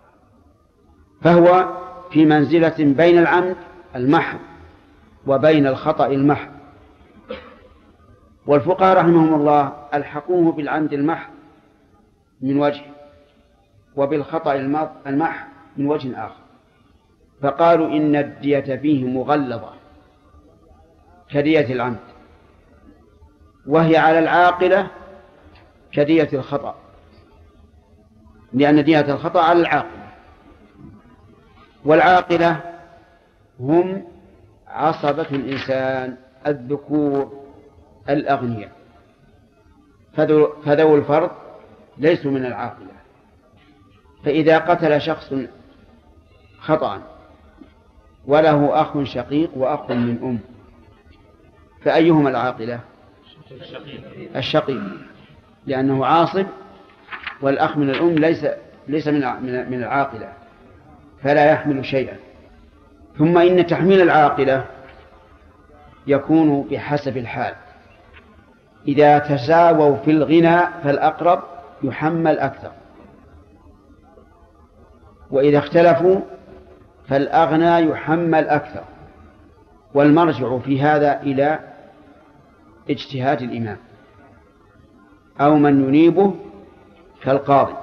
فهو في منزلة بين العمد المحض وبين الخطأ المحض. والفقهاء رحمهم الله ألحقوه بالعمد المحض من وجه، وبالخطأ المحض من وجه آخر، فقالوا إن الدية فيه مغلظة كدية العمد، وهي على العاقلة كدية الخطأ، لأن دية الخطأ على العاقلة، والعاقلة هم عصبة الإنسان الذكور الأغنياء، فذو الفرض ليسوا من العاقلة. فإذا قتل شخص خطأ وله أخ شقيق وأخ من أم، فأيهما العاقلة؟ الشقيق، لأنه عاصب، والأخ من الأم ليس ليس من من العاقلة، فلا يحمل شيئا. ثم إن تحميل العاقلة يكون بحسب الحال، إذا تساووا في الغنى فالأقرب يحمل أكثر، وإذا اختلفوا فالأغنى يحمل أكثر. والمرجع في هذا إلى اجتهاد الإمام أو من ينيبه كالقاضي،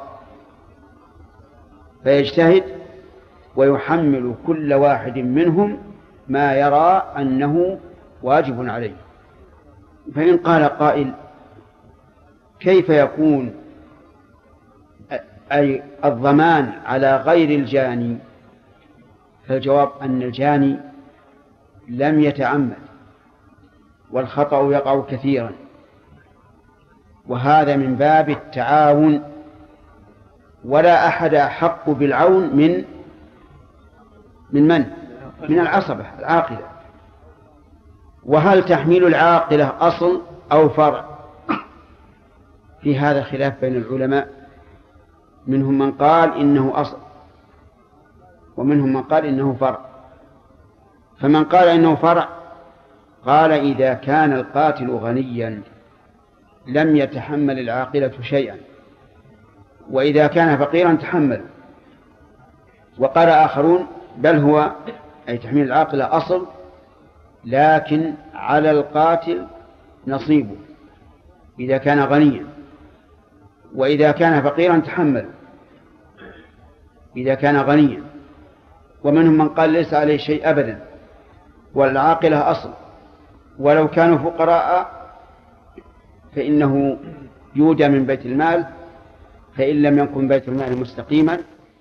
فيجتهد ويحمل كل واحد منهم ما يرى أنه واجب عليه. فإن قال قائل كيف يكون أي الضمان على غير الجاني؟ فالجواب أن الجاني لم يتعمد، والخطأ يقع كثيرا، وهذا من باب التعاون، ولا أحد أحق بالعون من من من؟ من العصبة العاقلة. وهل تحميل العاقلة أصل أو فرع؟ في هذا خلاف بين العلماء، منهم من قال إنه أصل ومنهم من قال إنه فرع. فمن قال إنه فرع قال إذا كان القاتل غنيا لم يتحمل العاقلة شيئا، وإذا كان فقيرا تحمل. وقال آخرون بل هو أي تحميل العاقلة أصل، لكن على القاتل نصيبه إذا كان غنيا، وإذا كان فقيرا تحمل إذا كان غنيا. ومنهم من قال ليس عليه شيء أبدا والعاقلة أصل، ولو كانوا فقراء فإنه يودى من بيت المال، فإن لم يكن بيت المال مستقيما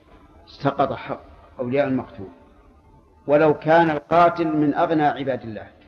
سقط حق أولياء المقتول، ولو كان القاتل من أغنى عباد الله.